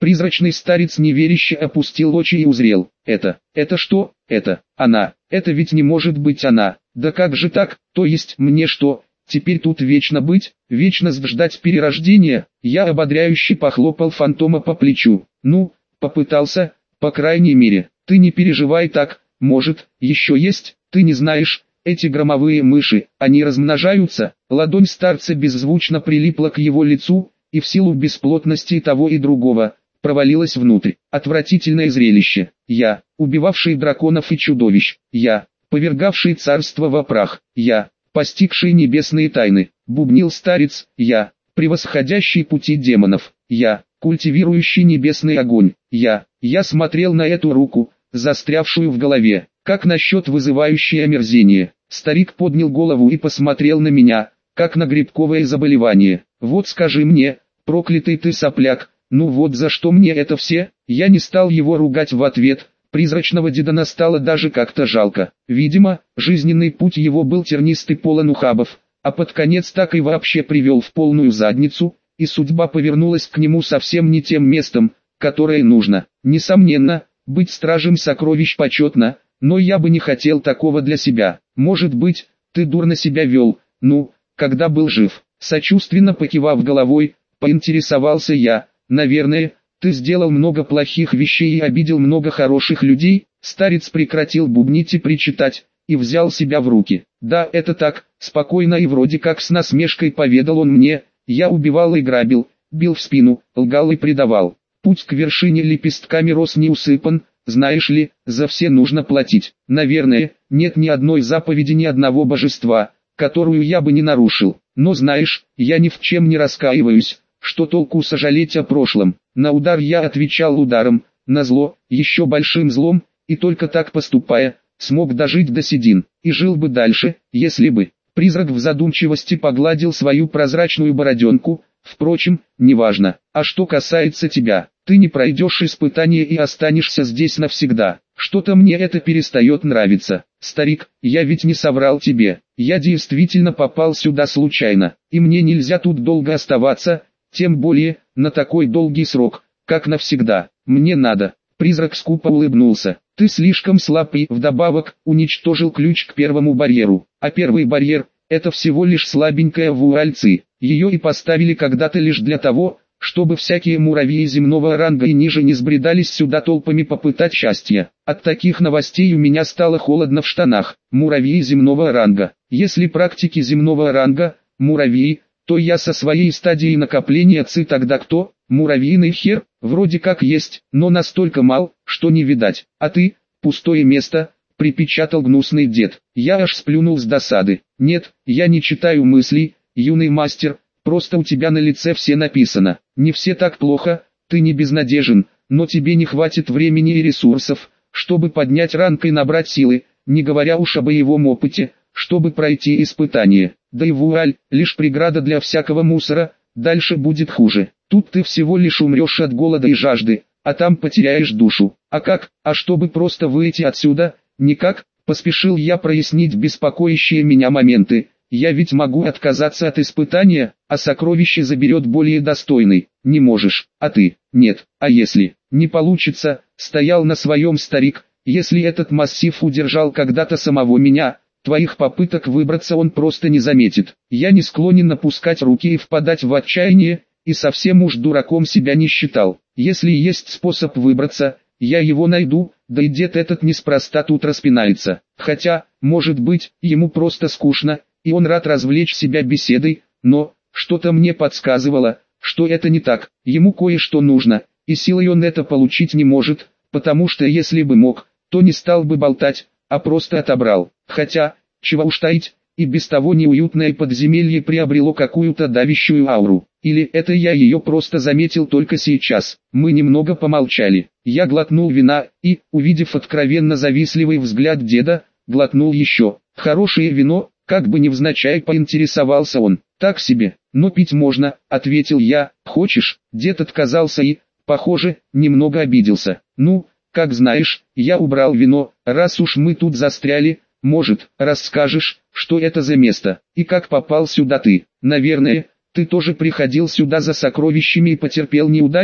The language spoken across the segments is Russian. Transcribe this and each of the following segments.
Призрачный старец неверяще опустил очи и узрел. Это что? Это она. Это ведь не может быть она. Да как же так? То есть мне что? Теперь тут вечно быть, вечно ждать перерождения? Я ободряюще похлопал фантома по плечу. Ну, попытался, по крайней мере. Ты не переживай так, может, еще есть, ты не знаешь, эти громовые мыши, они размножаются. Ладонь старца беззвучно прилипла к его лицу, и в силу бесплотности того и другого, провалилась внутрь. Отвратительное зрелище. Я, убивавший драконов и чудовищ. Я, повергавший царство во прах. Я, постигший небесные тайны. Бубнил старец. Я, превосходящий пути демонов. Я, культивирующий небесный огонь. Я смотрел на эту руку, застрявшую в голове. Как насчет вызывающее омерзение? Старик поднял голову и посмотрел на меня, как на грибковое заболевание. Вот скажи мне, проклятый ты сопляк, ну вот за что мне это все? Я не стал его ругать в ответ. Призрачного дедана стало даже как-то жалко. Видимо, жизненный путь его был тернистый, полон ухабов, а под конец так и вообще привел в полную задницу, и судьба повернулась к нему совсем не тем местом, которое нужно. Несомненно, быть стражем сокровищ почетно, но я бы не хотел такого для себя. Может быть, ты дурно себя вел, ну, когда был жив. Сочувственно покивав головой, поинтересовался я. Наверное, ты сделал много плохих вещей и обидел много хороших людей. Старец прекратил бубнить и причитать, и взял себя в руки. Да, это так, спокойно и вроде как с насмешкой поведал он мне. Я убивал и грабил, бил в спину, лгал и предавал. Путь к вершине лепестками роз не усыпан, знаешь ли, за все нужно платить. Наверное, нет ни одной заповеди, ни одного божества, которую я бы не нарушил. Но знаешь, я ни в чем не раскаиваюсь. Что толку сожалеть о прошлом? На удар я отвечал ударом, на зло, еще большим злом, и только так поступая, смог дожить до седин, и жил бы дальше, если бы. Призрак в задумчивости погладил свою прозрачную бороденку. Впрочем, неважно. А что касается тебя, ты не пройдешь испытание и останешься здесь навсегда. Что-то мне это перестает нравиться. Старик, я ведь не соврал тебе. Я действительно попал сюда случайно, и мне нельзя тут долго оставаться, тем более, на такой долгий срок, как навсегда. Мне надо. Призрак скупо улыбнулся. Ты слишком слаб и, вдобавок, уничтожил ключ к первому барьеру. А первый барьер – это всего лишь слабенькая вуальцы. Ее и поставили когда-то лишь для того, чтобы всякие муравьи земного ранга и ниже не сбредались сюда толпами попытать счастья. От таких новостей у меня стало холодно в штанах. Муравьи земного ранга. Если практики земного ранга – муравьи, то я со своей стадией накопления ци тогда кто? Муравьиный хер, вроде как есть, но настолько мал, что не видать. А ты, пустое место, припечатал гнусный дед. Я аж сплюнул с досады. Нет, я не читаю мыслей, юный мастер, просто у тебя на лице все написано. Не все так плохо, ты не безнадежен, но тебе не хватит времени и ресурсов, чтобы поднять ранг и набрать силы, не говоря уж о боевом опыте, чтобы пройти испытание. Да и вуаль, лишь преграда для всякого мусора, дальше будет хуже. Тут ты всего лишь умрешь от голода и жажды, а там потеряешь душу. А как? А чтобы просто выйти отсюда? Никак, поспешил я прояснить беспокоящие меня моменты. Я ведь могу отказаться от испытания, а сокровище заберет более достойный. Не можешь, а ты? Нет. А если не получится? Стоял на своем старик. Если этот массив удержал когда-то самого меня, твоих попыток выбраться он просто не заметит. Я не склонен опускать руки и впадать в отчаяние, и совсем уж дураком себя не считал. Если есть способ выбраться, я его найду, да и дед этот неспроста тут распинается. Хотя, может быть, ему просто скучно, и он рад развлечь себя беседой, но, что-то мне подсказывало, что это не так. Ему кое-что нужно, и силой он это получить не может, потому что если бы мог, то не стал бы болтать, а просто отобрал. Хотя, чего уж таить, и без того неуютное подземелье приобрело какую-то давящую ауру. Или это я ее просто заметил только сейчас. Мы немного помолчали. Я глотнул вина и, увидев откровенно завистливый взгляд деда, глотнул еще. Хорошее вино, как бы невзначай поинтересовался он. Так себе, но пить можно, ответил я. Хочешь? Дед отказался и, похоже, немного обиделся. Ну, как знаешь, я убрал вино, раз уж мы тут застряли. Может, расскажешь, что это за место, и как попал сюда ты? Наверное, ты тоже приходил сюда за сокровищами и потерпел неудачу?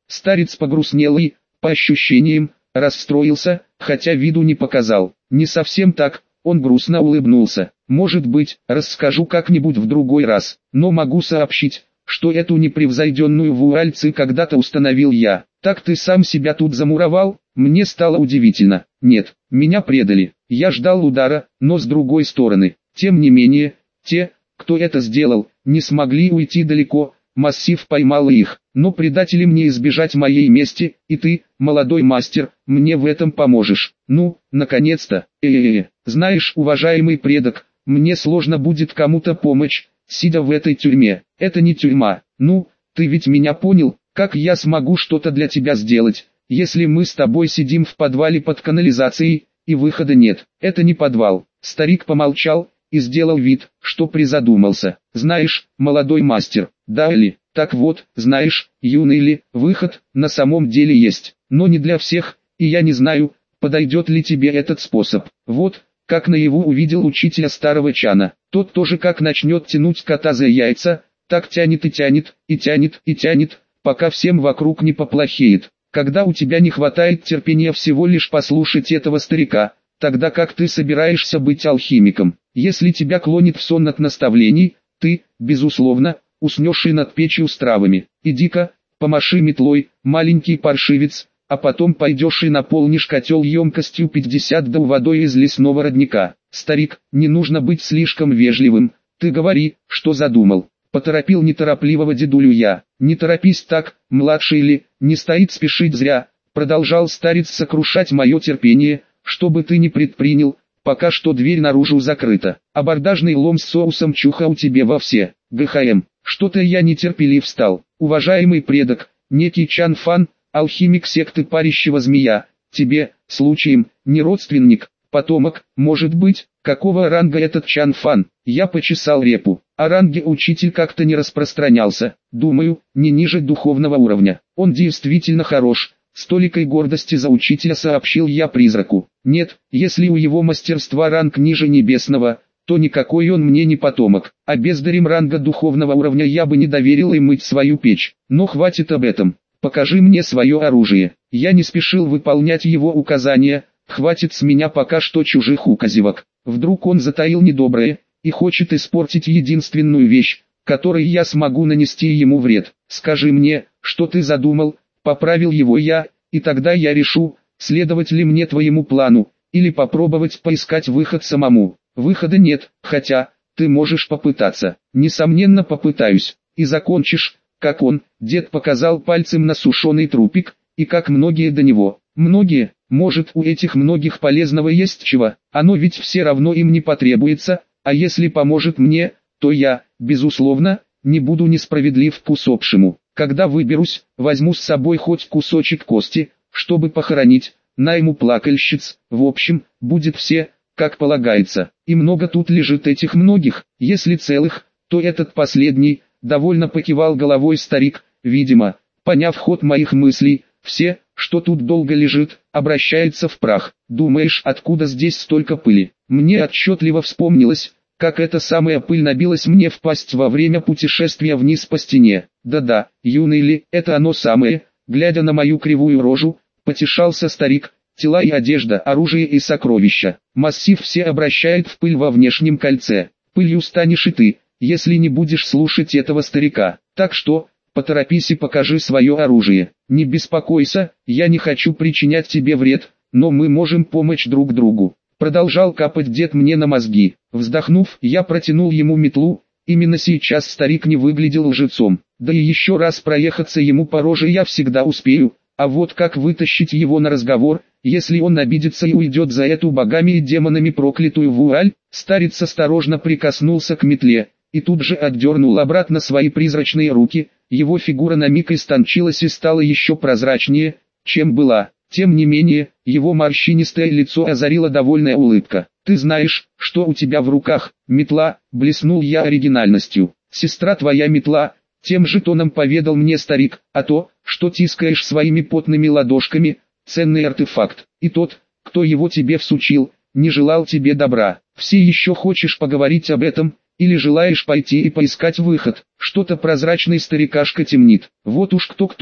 Старец погрустнел и, по ощущениям, расстроился, хотя виду не показал. Не совсем так, он грустно улыбнулся. Может быть, расскажу как-нибудь в другой раз, но могу сообщить, что эту непревзойденную вуаль когда-то установил я. Так ты сам себя тут замуровал? Мне стало удивительно. Нет, меня предали. Я ждал удара, но с другой стороны. Тем не менее, те, кто это сделал, не смогли уйти далеко. Массив поймал их, но предателям не избежать моей мести, и ты, молодой мастер, мне в этом поможешь. Ну, наконец-то. Знаешь, уважаемый предок, мне сложно будет кому-то помочь, сидя в этой тюрьме. Это не тюрьма. Ну, ты ведь меня понял, как я смогу что-то для тебя сделать, если мы с тобой сидим в подвале под канализацией, и выхода нет. Это не подвал. Старик помолчал и сделал вид, что призадумался. Знаешь, молодой мастер, да или, так вот, знаешь, юный ли, выход на самом деле есть, но не для всех, и я не знаю, подойдет ли тебе этот способ. Вот, как наяву увидел учителя старого Чана. Тот тоже как начнет тянуть кота за яйца, так тянет и тянет, и тянет, и тянет, пока всем вокруг не поплохеет. Когда у тебя не хватает терпения всего лишь послушать этого старика, тогда как ты собираешься быть алхимиком? Если тебя клонит в сон от наставлений, ты, безусловно, уснешь и над печью с травами. Иди-ка, помаши метлой, маленький паршивец, а потом пойдешь и наполнишь котел емкостью 50 дл водой из лесного родника. Старик, не нужно быть слишком вежливым, ты говори, что задумал. Поторопил неторопливого дедулю я. Не торопись так, младший ли, не стоит спешить зря, продолжал старец сокрушать мое терпение, что бы ты ни предпринял, пока что дверь наружу закрыта. Абордажный лом с соусом чухал тебе во все. ГХМ, что-то я нетерпелив стал. Уважаемый предок, некий Чан Фан, алхимик секты парящего змея, тебе, случаем, не родственник, потомок, может быть, какого ранга этот Чан Фан? Я почесал репу. О ранге учитель как-то не распространялся, думаю, не ниже духовного уровня. Он действительно хорош, с толикой гордости за учителя сообщил я призраку. Нет, если у его мастерства ранг ниже небесного, то никакой он мне не потомок, а бездарем ранга духовного уровня я бы не доверил им мыть свою печь. Но хватит об этом, покажи мне свое оружие. Я не спешил выполнять его указания, хватит с меня пока что чужих указивок. Вдруг он затаил недоброе и хочет испортить единственную вещь, которой я смогу нанести ему вред. Скажи мне, что ты задумал, поправил его я, и тогда я решу, следовать ли мне твоему плану, или попробовать поискать выход самому. Выхода нет, хотя, ты можешь попытаться. Несомненно попытаюсь, и закончишь, как он. Дед показал пальцем на сушеный трупик, и как многие до него. Многие, может у этих многих полезного есть чего, оно ведь все равно им не потребуется, а если поможет мне, то я, безусловно, не буду несправедлив к усопшему. Когда выберусь, возьму с собой хоть кусочек кости, чтобы похоронить, найму плакальщиц, в общем, будет все, как полагается. И много тут лежит этих многих, если целых, то этот последний, довольно покивал головой старик, видимо, поняв ход моих мыслей, все, что тут долго лежит, обращается в прах. Думаешь, откуда здесь столько пыли? Мне отчетливо вспомнилось, как эта самая пыль набилась мне в пасть во время путешествия вниз по стене. Да-да, юный ли, это оно самое, глядя на мою кривую рожу, потешался старик. Тела и одежда, оружие и сокровища. Массив все обращает в пыль во внешнем кольце. Пылью станешь и ты, если не будешь слушать этого старика. Так что, поторопись и покажи свое оружие. Не беспокойся, я не хочу причинять тебе вред, но мы можем помочь друг другу. Продолжал капать дед мне на мозги. Вздохнув, я протянул ему метлу. Именно сейчас старик не выглядел лжецом. Да и еще раз проехаться ему по роже я всегда успею. А вот как вытащить его на разговор, если он обидится и уйдет за эту богами и демонами проклятую вуаль? Старец осторожно прикоснулся к метле, и тут же отдернул обратно свои призрачные руки. Его фигура на миг истончилась и стала еще прозрачнее, чем была. Тем не менее, его морщинистое лицо озарила довольная улыбка. «Ты знаешь, что у тебя в руках, метла?» — блеснул я оригинальностью. «Сестра твоя метла», — тем же тоном поведал мне старик, «а то, что тискаешь своими потными ладошками, ценный артефакт, и тот, кто его тебе всучил, не желал тебе добра. Все еще хочешь поговорить об этом, или желаешь пойти и поискать выход?» Что-то прозрачный старикашка темнит. Вот уж кто-кто,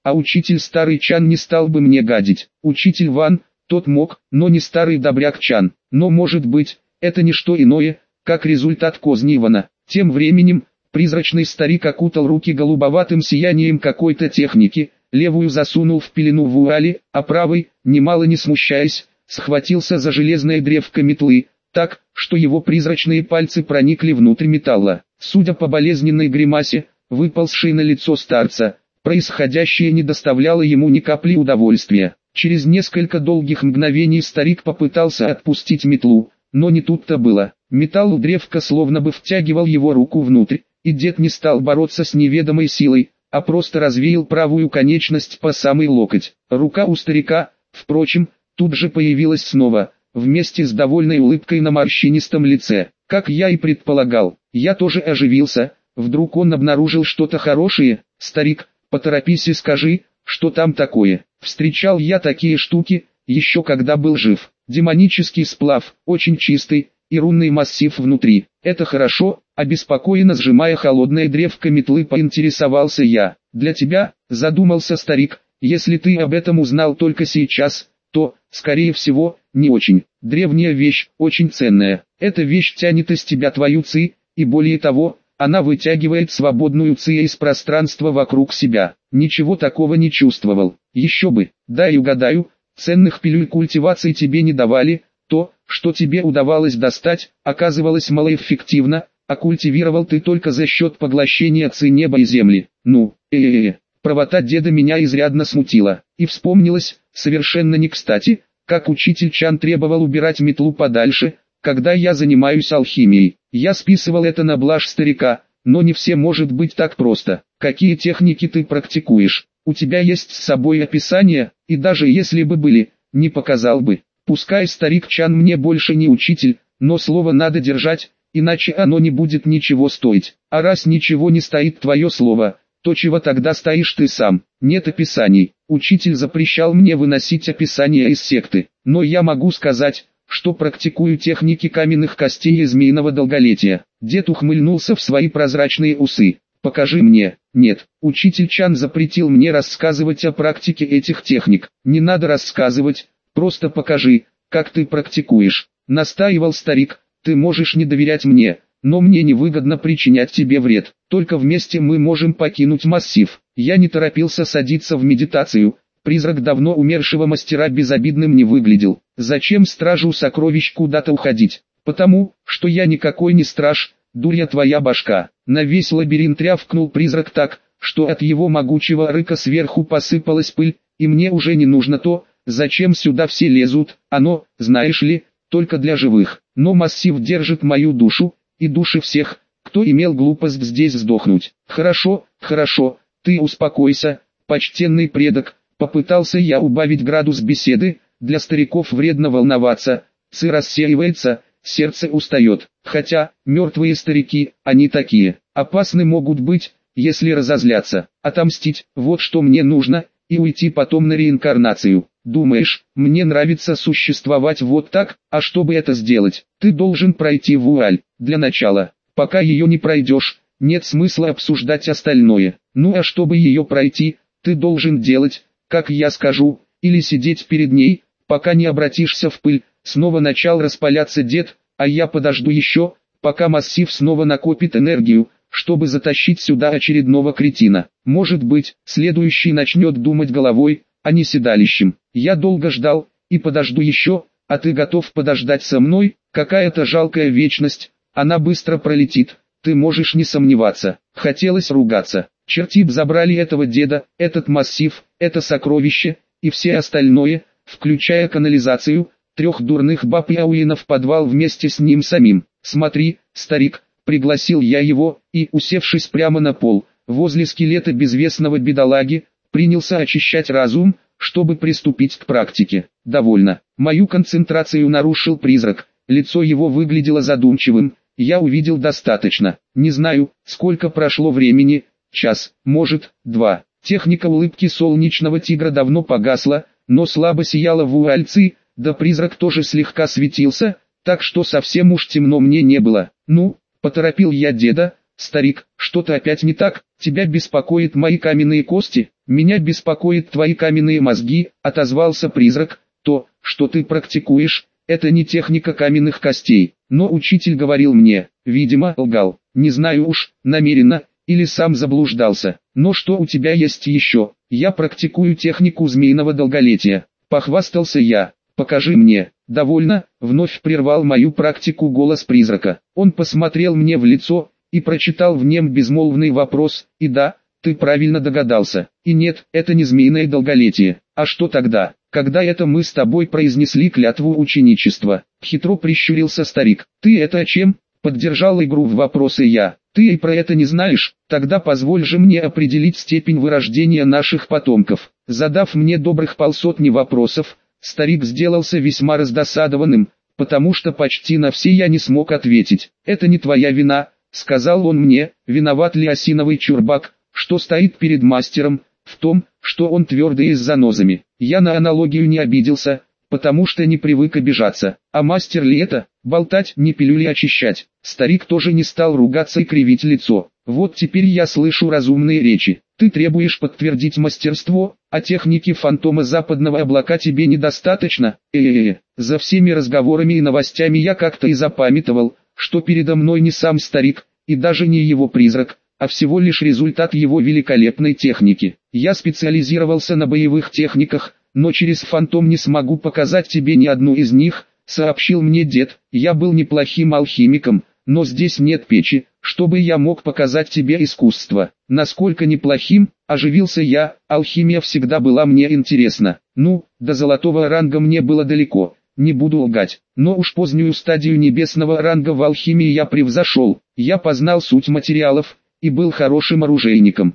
а учитель старый Чан не стал бы мне гадить. Учитель Ван, тот мог, но не старый добряк Чан. Но может быть, это не что иное, как результат козни Ивана. Тем временем, призрачный старик окутал руки голубоватым сиянием какой-то техники, левую засунул в пелену вуали, а правой, немало не смущаясь, схватился за железное древко метлы, так, что его призрачные пальцы проникли внутрь металла. Судя по болезненной гримасе, выползшей на лицо старца, происходящее не доставляло ему ни капли удовольствия. Через несколько долгих мгновений старик попытался отпустить метлу, но не тут-то было. Металл у древка словно бы втягивал его руку внутрь, и дед не стал бороться с неведомой силой, а просто развеял правую конечность по самый локоть. Рука у старика, впрочем, тут же появилась снова, вместе с довольной улыбкой на морщинистом лице. Как я и предполагал, я тоже оживился, вдруг он обнаружил что-то хорошее. Старик, поторопись и скажи, что там такое. Встречал я такие штуки, еще когда был жив. Демонический сплав, очень чистый, и рунный массив внутри. Это хорошо, обеспокоенно сжимая холодное древко метлы, поинтересовался я. Для тебя, задумался старик, если ты об этом узнал только сейчас, то, скорее всего, не очень. Древняя вещь, очень ценная. Эта вещь тянет из тебя твою ци, и более того, она вытягивает свободную ци из пространства вокруг себя. Ничего такого не чувствовал. Еще бы, дай угадаю, ценных пилюль культивации тебе не давали, то, что тебе удавалось достать, оказывалось малоэффективно, а культивировал ты только за счет поглощения ци неба и земли. Правота деда меня изрядно смутила, и вспомнилось, совершенно не кстати, как учитель Чан требовал убирать метлу подальше, когда я занимаюсь алхимией. Я списывал это на блажь старика, но не все может быть так просто. Какие техники ты практикуешь? У тебя есть с собой описание, и даже если бы были, не показал бы. Пускай старик Чан мне больше не учитель, но слово надо держать, иначе оно не будет ничего стоить. А раз ничего не стоит твое слово, то чего тогда стоишь ты сам? Нет описаний. Учитель запрещал мне выносить описания из секты, но я могу сказать, что практикую техники каменных костей и змеиного долголетия. Дед ухмыльнулся в свои прозрачные усы. Покажи мне. Нет, учитель Чан запретил мне рассказывать о практике этих техник. Не надо рассказывать, просто покажи, как ты практикуешь. Настаивал старик, ты можешь не доверять мне, но мне невыгодно причинять тебе вред. Только вместе мы можем покинуть массив. Я не торопился садиться в медитацию. Призрак давно умершего мастера безобидным не выглядел. Зачем стражу сокровищ куда-то уходить? Потому, что я никакой не страж, дурья твоя башка. На весь лабиринт рявкнул призрак так, что от его могучего рыка сверху посыпалась пыль, и мне уже не нужно то, зачем сюда все лезут. Оно, знаешь ли, только для живых. Но массив держит мою душу, и души всех, кто имел глупость здесь сдохнуть. Хорошо, хорошо, ты успокойся, почтенный предок. Попытался я убавить градус беседы, для стариков вредно волноваться, ци рассеивается, сердце устает. Хотя, мертвые старики, они такие, опасны могут быть, если разозлятся. Отомстить, вот что мне нужно, и уйти потом на реинкарнацию. Думаешь, мне нравится существовать вот так? А чтобы это сделать, ты должен пройти вуаль. Для начала, пока ее не пройдешь, нет смысла обсуждать остальное. Ну а чтобы ее пройти, ты должен делать, как я скажу, или сидеть перед ней, пока не обратишься в пыль. Снова начал распаляться дед, а я подожду еще, пока массив снова накопит энергию, чтобы затащить сюда очередного кретина. Может быть, следующий начнет думать головой, а не седалищем. Я долго ждал, и подожду еще, а ты готов подождать со мной? Какая-то жалкая вечность, она быстро пролетит, ты можешь не сомневаться. Хотелось ругаться. Черти б забрали этого деда, этот массив, это сокровище, и все остальное, включая канализацию, 3 дурных баб и Ауина в подвал вместе с ним самим. Смотри, старик, пригласил я его, и, усевшись прямо на пол, возле скелета безвестного бедолаги, принялся очищать разум, чтобы приступить к практике. Довольно. Мою концентрацию нарушил призрак, лицо его выглядело задумчивым, я увидел достаточно. Не знаю, сколько прошло времени, час, может, 2. Техника улыбки солнечного тигра давно погасла, но слабо сияла вуаль ци, да призрак тоже слегка светился, так что совсем уж темно мне не было. Ну, поторопил я деда, старик, что-то опять не так, тебя беспокоят мои каменные кости, меня беспокоят твои каменные мозги, отозвался призрак, то, что ты практикуешь, это не техника каменных костей, но учитель говорил мне, видимо, лгал, не знаю уж, намеренно, или сам заблуждался, но что у тебя есть еще, я практикую технику змеиного долголетия, похвастался я, покажи мне, довольно, вновь прервал мою практику голос призрака, он посмотрел мне в лицо, и прочитал в нем безмолвный вопрос, и да, ты правильно догадался, и нет, это не змеиное долголетие, а что тогда, когда это мы с тобой произнесли клятву ученичества, хитро прищурился старик, ты это о чем? Поддержал игру в вопросы я, ты и про это не знаешь, тогда позволь же мне определить степень вырождения наших потомков. Задав мне добрых полсотни вопросов, старик сделался весьма раздосадованным, потому что почти на все я не смог ответить. Это не твоя вина, сказал он мне, виноват ли осиновый чурбак, что стоит перед мастером, в том, что он твердый с занозами. Я на аналогию не обиделся, потому что не привык обижаться. А мастер ли это? Болтать, не пилюли очищать. Старик тоже не стал ругаться и кривить лицо. Вот теперь я слышу разумные речи. Ты требуешь подтвердить мастерство, а техники фантома западного облака тебе недостаточно? За всеми разговорами и новостями я как-то и запамятовал, что передо мной не сам старик, и даже не его призрак, а всего лишь результат его великолепной техники. Я специализировался на боевых техниках, но через фантом не смогу показать тебе ни одну из них, сообщил мне дед. Я был неплохим алхимиком, но здесь нет печи, чтобы я мог показать тебе искусство. Насколько неплохим, оживился я, алхимия всегда была мне интересна. Ну, до золотого ранга мне было далеко, не буду лгать, но уж позднюю стадию небесного ранга в алхимии я превзошел. Я познал суть материалов и был хорошим оружейником.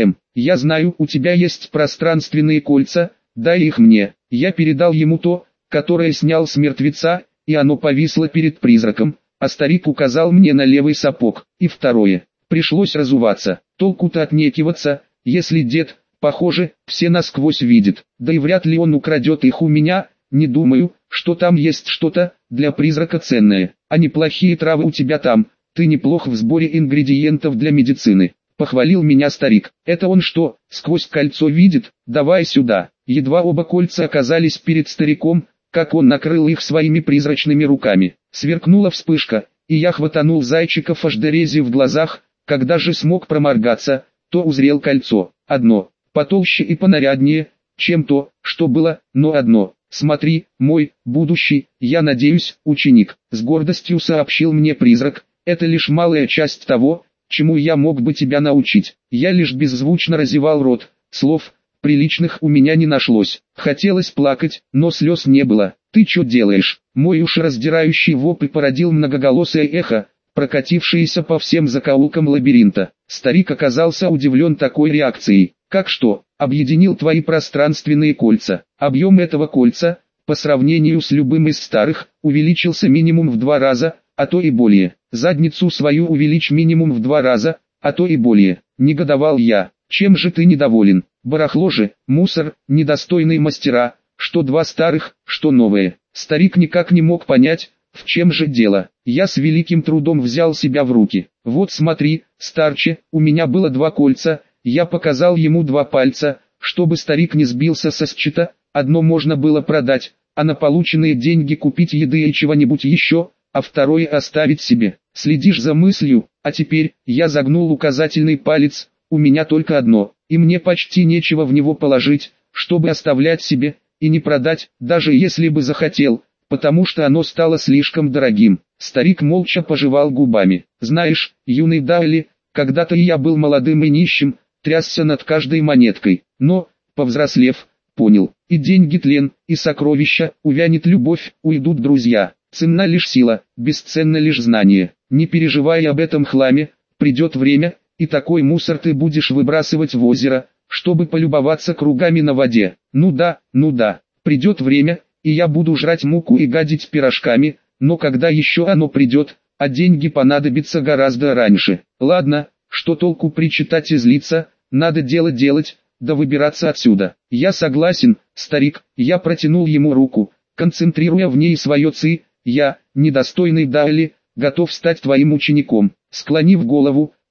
Я знаю, у тебя есть пространственные кольца, дай их мне. Я передал ему то, которое снял с мертвеца, и оно повисло перед призраком, а старик указал мне на левый сапог. И второе. Пришлось разуваться. Толку-то отнекиваться, если дед, похоже, все насквозь видит. Да и вряд ли он украдет их у меня, не думаю, что там есть что-то для призрака ценное. А неплохие травы у тебя там, ты неплох в сборе ингредиентов для медицины. Похвалил меня старик. Это он что, сквозь кольцо видит? Давай сюда. Едва оба кольца оказались перед стариком, как он накрыл их своими призрачными руками. Сверкнула вспышка, и я хватанул зайчика Фашдерези в глазах. Когда же смог проморгаться, то узрел кольцо. Одно, потолще и понаряднее, чем то, что было, но одно. Смотри, мой, будущий, я надеюсь, ученик, с гордостью сообщил мне призрак. Это лишь малая часть того, чему я мог бы тебя научить. Я лишь беззвучно разевал рот, слов приличных у меня не нашлось. Хотелось плакать, но слез не было. Ты что делаешь? Мой ушераздирающий вопль породил многоголосое эхо, прокатившееся по всем закоулкам лабиринта. Старик оказался удивлен такой реакцией. Как что? Объединил твои пространственные кольца. Объем этого кольца, по сравнению с любым из старых, увеличился минимум в 2 раза, а то и более. Задницу свою увеличь минимум в 2 раза, а то и более. Негодовал я. Чем же ты недоволен? Барахло же, мусор, недостойные мастера, что 2 старых, что новые. Старик никак не мог понять, в чем же дело. Я с великим трудом взял себя в руки. Вот смотри, старче, у меня было 2 кольца, я показал ему 2 пальца, чтобы старик не сбился со счета. Одно можно было продать, а на полученные деньги купить еды и чего-нибудь еще, а второе оставить себе. Следишь за мыслью, а теперь, я загнул указательный палец, у меня только одно, и мне почти нечего в него положить, чтобы оставлять себе, и не продать, даже если бы захотел, потому что оно стало слишком дорогим. Старик молча пожевал губами. Знаешь, юный Дайли, когда-то и я был молодым и нищим, трясся над каждой монеткой, но, повзрослев, понял, и деньги тлен, и сокровища, увянет любовь, уйдут друзья. Ценна лишь сила, бесценно лишь знание. Не переживай об этом хламе, придет время, и такой мусор ты будешь выбрасывать в озеро, чтобы полюбоваться кругами на воде. Ну да, придет время, и я буду жрать муку и гадить пирожками, но когда еще оно придет, а деньги понадобятся гораздо раньше. Ладно, что толку причитать и злиться, надо дело делать, да выбираться отсюда. Я согласен, старик, я протянул ему руку, концентрируя в ней свое ци. Я, недостойный Дайли, готов стать твоим учеником. Склонив голову,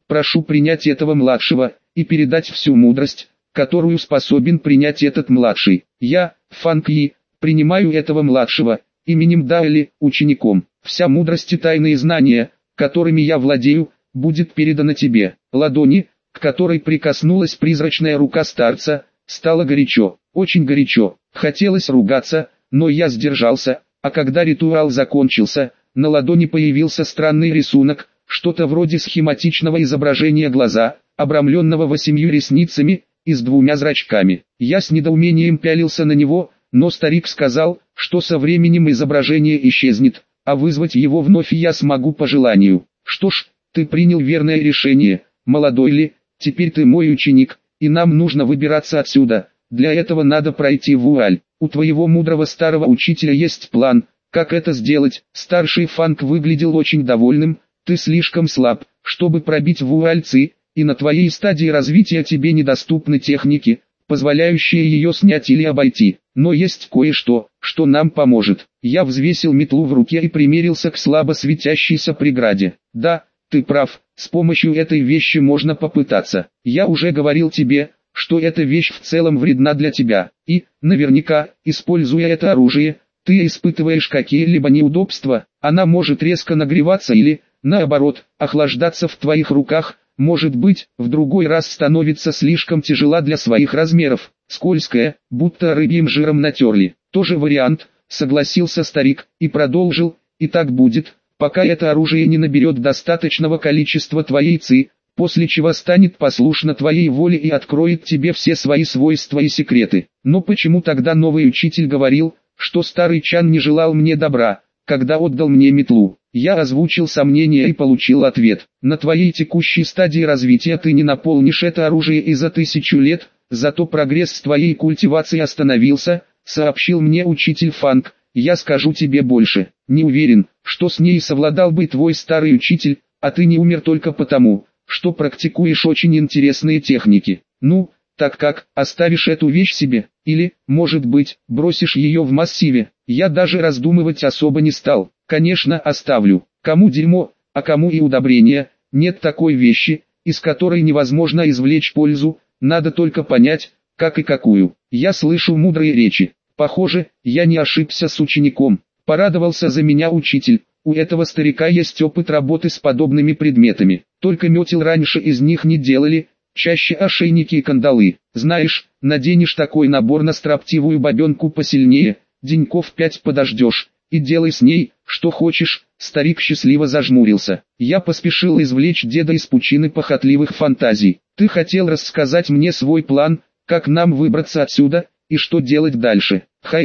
прошу принять этого младшего, и передать всю мудрость, которую способен принять этот младший. Я, Фанг Yi, принимаю этого младшего, именем Даэли, учеником. Вся мудрость и тайные знания, которыми я владею, будет передана тебе. Ладони, к которой прикоснулась призрачная рука старца, стало горячо, очень горячо. Хотелось ругаться, но я сдержался, а когда ритуал закончился, на ладони появился странный рисунок, что-то вроде схематичного изображения глаза, обрамленного 8 ресницами, и с 2 зрачками. Я с недоумением пялился на него, но старик сказал, что со временем изображение исчезнет, а вызвать его вновь я смогу по желанию. Что ж, ты принял верное решение, молодой Ли, теперь ты мой ученик, и нам нужно выбираться отсюда. Для этого надо пройти вуаль. У твоего мудрого старого учителя есть план, как это сделать. Старший Фанг выглядел очень довольным. Ты слишком слаб, чтобы пробить вуаль Ци, и на твоей стадии развития тебе недоступны техники, позволяющие ее снять или обойти. Но есть кое-что, что нам поможет. Я взвесил метлу в руке и примерился к слабо светящейся преграде. Да, ты прав, с помощью этой вещи можно попытаться. Я уже говорил тебе, что эта вещь в целом вредна для тебя. И, наверняка, используя это оружие, ты испытываешь какие-либо неудобства. Она может резко нагреваться или, наоборот, охлаждаться в твоих руках. Может быть, в другой раз становится слишком тяжела для своих размеров, скользкая, будто рыбьим жиром натерли. Тоже вариант, согласился старик, и продолжил, и так будет, пока это оружие не наберет достаточного количества твоей ци, после чего станет послушно твоей воле и откроет тебе все свои свойства и секреты. Но почему тогда новый учитель говорил, что старый Чан не желал мне добра, когда отдал мне метлу? Я озвучил сомнения и получил ответ. На твоей текущей стадии развития ты не наполнишь это оружие и за 1000 лет, зато прогресс с твоей культивацией остановился, сообщил мне учитель Фанг. Я скажу тебе больше. Не уверен, что с ней совладал бы твой старый учитель, а ты не умер только потому, что практикуешь очень интересные техники. Ну, так как, оставишь эту вещь себе, или, может быть, бросишь ее в массиве? Я даже раздумывать особо не стал. Конечно, оставлю. Кому дерьмо, а кому и удобрение. Нет такой вещи, из которой невозможно извлечь пользу, надо только понять, как и какую. Я слышу мудрые речи. Похоже, я не ошибся с учеником. Порадовался за меня учитель. У этого старика есть опыт работы с подобными предметами. Только метел раньше из них не делали, чаще ошейники и кандалы. Знаешь, наденешь такой набор на строптивую бабенку посильнее, деньков 5 подождешь, и делай с ней, что хочешь. Старик счастливо зажмурился. Я поспешил извлечь деда из пучины похотливых фантазий. Ты хотел рассказать мне свой план, как нам выбраться отсюда, и что делать дальше?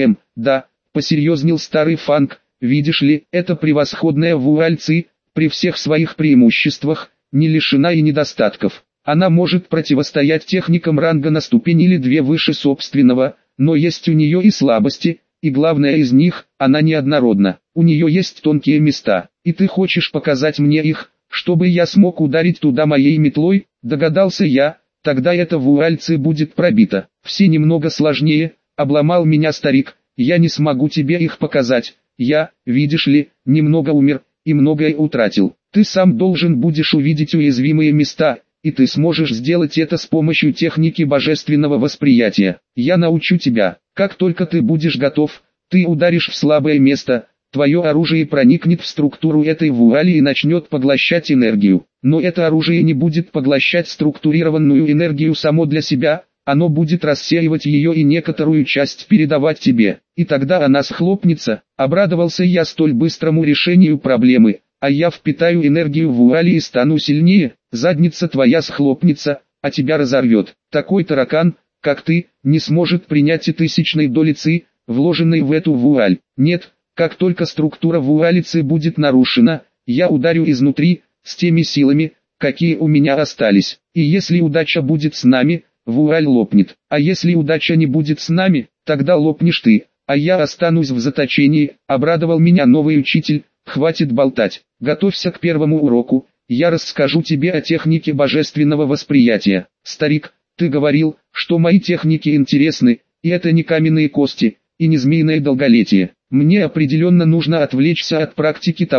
Да, посерьезнел старый Фанг. Видишь ли, это превосходная вуаль Ци, при всех своих преимуществах, не лишена и недостатков. Она может противостоять техникам ранга на ступень или 2 выше собственного, но есть у нее и слабости, и главное из них, она неоднородна. У нее есть тонкие места, и ты хочешь показать мне их, чтобы я смог ударить туда моей метлой, догадался я, тогда эта вуаль Ци будет пробита. Все немного сложнее, обломал меня старик, я не смогу тебе их показать. Я, видишь ли, немного умер, и многое утратил. Ты сам должен будешь увидеть уязвимые места, и ты сможешь сделать это с помощью техники божественного восприятия. Я научу тебя. Как только ты будешь готов, ты ударишь в слабое место, твое оружие проникнет в структуру этой вуали и начнет поглощать энергию. Но это оружие не будет поглощать структурированную энергию само для себя, оно будет рассеивать ее и некоторую часть передавать тебе, и тогда она схлопнется. Обрадовался я столь быстрому решению проблемы, а я впитаю энергию в вуали и стану сильнее, задница твоя схлопнется, а тебя разорвет. Такой таракан, как ты, не сможет принять и 1000 доли Ци, вложенной в эту вуаль. Нет, как только структура вуали Ци будет нарушена, я ударю изнутри, с теми силами, какие у меня остались. И если удача будет с нами, вуаль лопнет. А если удача не будет с нами, тогда лопнешь ты, а я останусь в заточении. Обрадовал меня новый учитель. Хватит болтать, готовься к первому уроку, я расскажу тебе о технике божественного восприятия. Старик, ты говорил, что мои техники интересны, и это не каменные кости, и не змеиное долголетие. Мне определенно нужно отвлечься от практики того,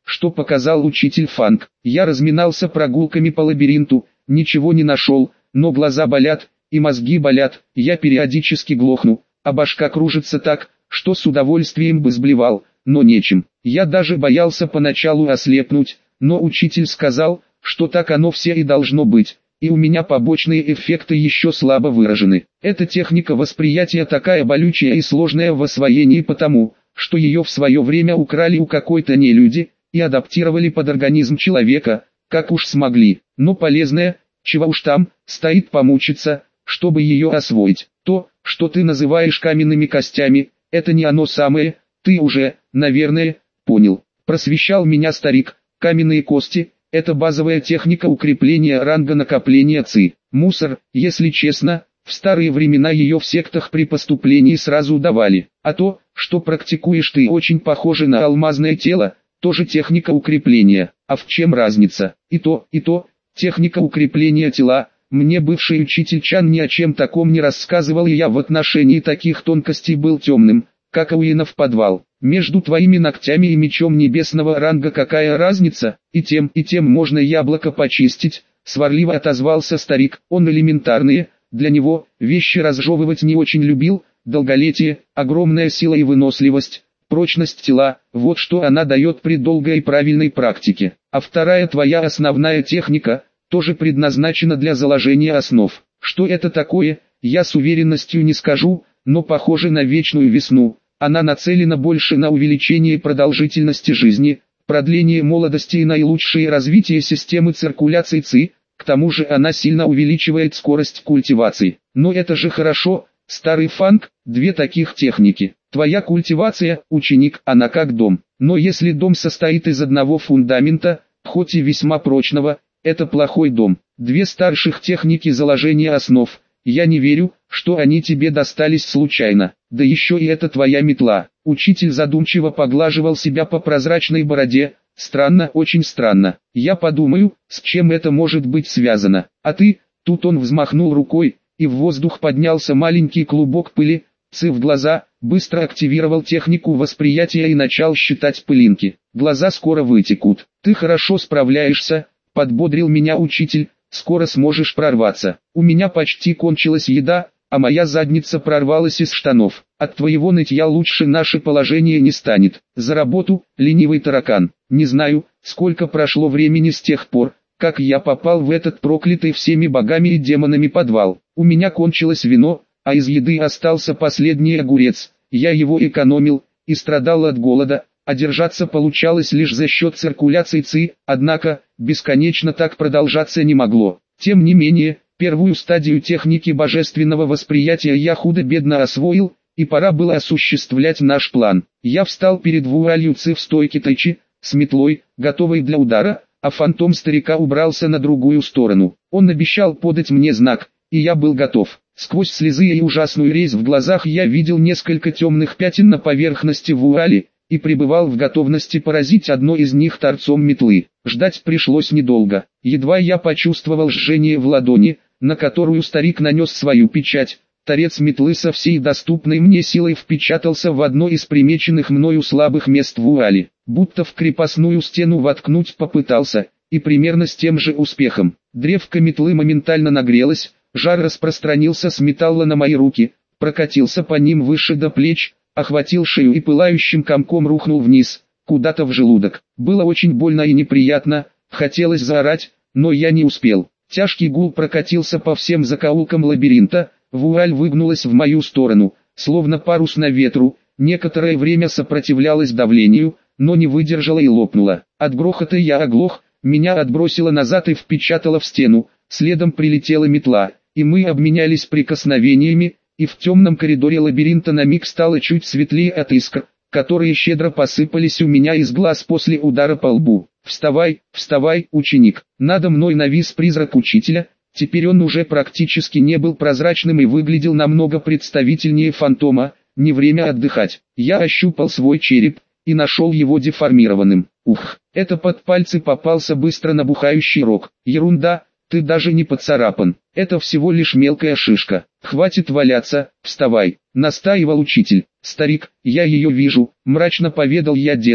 что показал учитель Фанг. Я разминался прогулками по лабиринту, ничего не нашел, но глаза болят, и мозги болят, я периодически глохну, а башка кружится так, что с удовольствием бы сблевал, но нечем. Я даже боялся поначалу ослепнуть, но учитель сказал, что так оно все и должно быть, и у меня побочные эффекты еще слабо выражены. Эта техника восприятия такая болючая и сложная в освоении потому, что ее в свое время украли у какой-то нелюди, и адаптировали под организм человека, как уж смогли, но полезная, чего уж там, стоит помучиться, чтобы ее освоить. То, что ты называешь каменными костями, это не оно самое, ты уже, наверное, понял. Просвещал меня старик, каменные кости – это базовая техника укрепления ранга накопления ци. Мусор, если честно, в старые времена ее в сектах при поступлении сразу давали. А то, что практикуешь ты, очень похоже на алмазное тело, тоже техника укрепления. А в чем разница? И то, техника укрепления тела. Мне бывший учитель Чан ни о чем таком не рассказывал, и я в отношении таких тонкостей был темным, как Ауина в подвал. Между твоими ногтями и мечом небесного ранга какая разница? И тем можно яблоко почистить, сварливо отозвался старик. Он элементарные, для него, вещи разжевывать не очень любил, долголетие, огромная сила и выносливость, прочность тела, вот что она дает при долгой и правильной практике. А вторая твоя основная техника, тоже предназначена для заложения основ. Что это такое, я с уверенностью не скажу, но похоже на вечную весну. Она нацелена больше на увеличение продолжительности жизни, продление молодости и наилучшее развитие системы циркуляции ЦИ, к тому же она сильно увеличивает скорость культивации. Но это же хорошо, старый Фанг, две таких техники. Твоя культивация, ученик, она как дом. Но если дом состоит из одного фундамента, хоть и весьма прочного, это плохой дом. Две старших техники заложения основ. Я не верю, что они тебе достались случайно. Да еще и это твоя метла. Учитель задумчиво поглаживал себя по прозрачной бороде. Странно, очень странно. Я подумаю, с чем это может быть связано. А ты, тут он взмахнул рукой, и в воздух поднялся маленький клубок пыли. Ци в глаза, быстро активировал технику восприятия и начал считать пылинки. Глаза скоро вытекут. Ты хорошо справляешься, подбодрил меня учитель. Скоро сможешь прорваться. У меня почти кончилась еда, а моя задница прорвалась из штанов. От твоего нытья лучше наше положение не станет. За работу, ленивый таракан. Не знаю, сколько прошло времени с тех пор, как я попал в этот проклятый всеми богами и демонами подвал. У меня кончилось вино, а из еды остался последний огурец. Я его экономил и страдал от голода, а держаться получалось лишь за счет циркуляции ЦИ, однако, бесконечно так продолжаться не могло. Тем не менее, первую стадию техники божественного восприятия я худо-бедно освоил, и пора было осуществлять наш план. Я встал перед вуалью Ци в стойке тайчи, с метлой, готовой для удара, а фантом старика убрался на другую сторону. Он обещал подать мне знак, и я был готов. Сквозь слезы и ужасную резь в глазах я видел несколько темных пятен на поверхности вуали, и пребывал в готовности поразить одно из них торцом метлы. Ждать пришлось недолго. Едва я почувствовал жжение в ладони, на которую старик нанес свою печать, торец метлы со всей доступной мне силой впечатался в одно из примеченных мною слабых мест вуали, будто в крепостную стену воткнуть попытался, и примерно с тем же успехом. Древко метлы моментально нагрелось, жар распространился с металла на мои руки, прокатился по ним выше до плеч, охватил шею и пылающим комком рухнул вниз, куда-то в желудок. Было очень больно и неприятно, хотелось заорать, но я не успел. Тяжкий гул прокатился по всем закоулкам лабиринта, вуаль выгнулась в мою сторону, словно парус на ветру, некоторое время сопротивлялась давлению, но не выдержала и лопнула. От грохота я оглох, меня отбросило назад и впечатало в стену, следом прилетела метла, и мы обменялись прикосновениями, и в темном коридоре лабиринта на миг стало чуть светлее от искр, которые щедро посыпались у меня из глаз после удара по лбу. «Вставай, вставай, ученик!» Надо мной навис призрак учителя, теперь он уже практически не был прозрачным и выглядел намного представительнее фантома. Не время отдыхать. Я ощупал свой череп и нашел его деформированным. Ух, это под пальцы попался быстро набухающий рог. Ерунда, ты даже не поцарапан. Это всего лишь мелкая шишка. Хватит валяться, вставай, настаивал учитель. Старик, я ее вижу, мрачно поведал я деду,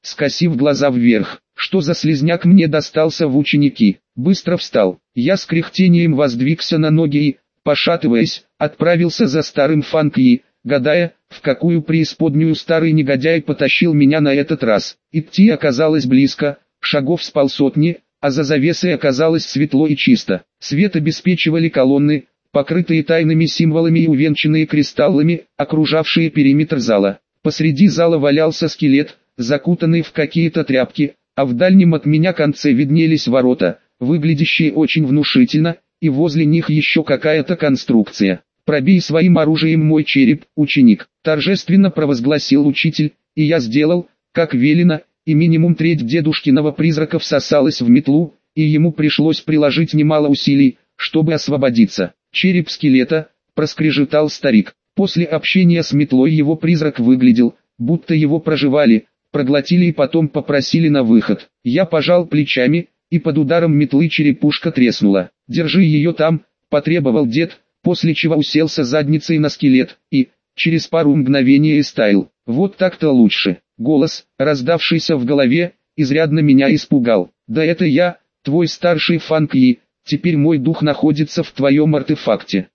скосив глаза вверх. Что за слизняк мне достался в ученики? Быстро встал. Я с кряхтением воздвигся на ноги и, пошатываясь, отправился за старым Фанкьи, гадая, в какую преисподнюю старый негодяй потащил меня на этот раз. Идти оказалось близко, шагов с полсотни, а за завесой оказалось светло и чисто. Свет обеспечивали колонны, покрытые тайными символами и увенчанные кристаллами, окружавшие периметр зала. Посреди зала валялся скелет, закутанный в какие-то тряпки, а в дальнем от меня конце виднелись ворота, выглядящие очень внушительно, и возле них еще какая-то конструкция. «Пробей своим оружием мой череп, ученик», — торжественно провозгласил учитель, и я сделал, как велено, и минимум треть дедушкиного призрака всосалась в метлу, и ему пришлось приложить немало усилий, чтобы освободиться. «Череп скелета», — проскрежетал старик. После общения с метлой его призрак выглядел, будто его прожевали, проглотили и потом попросили на выход. Я пожал плечами, и под ударом метлы черепушка треснула. «Держи ее там», — потребовал дед, после чего уселся задницей на скелет, и, через пару мгновений истаял. «Вот так-то лучше». Голос, раздавшийся в голове, изрядно меня испугал. «Да это я, твой старший Фанкьи, теперь мой дух находится в твоем артефакте.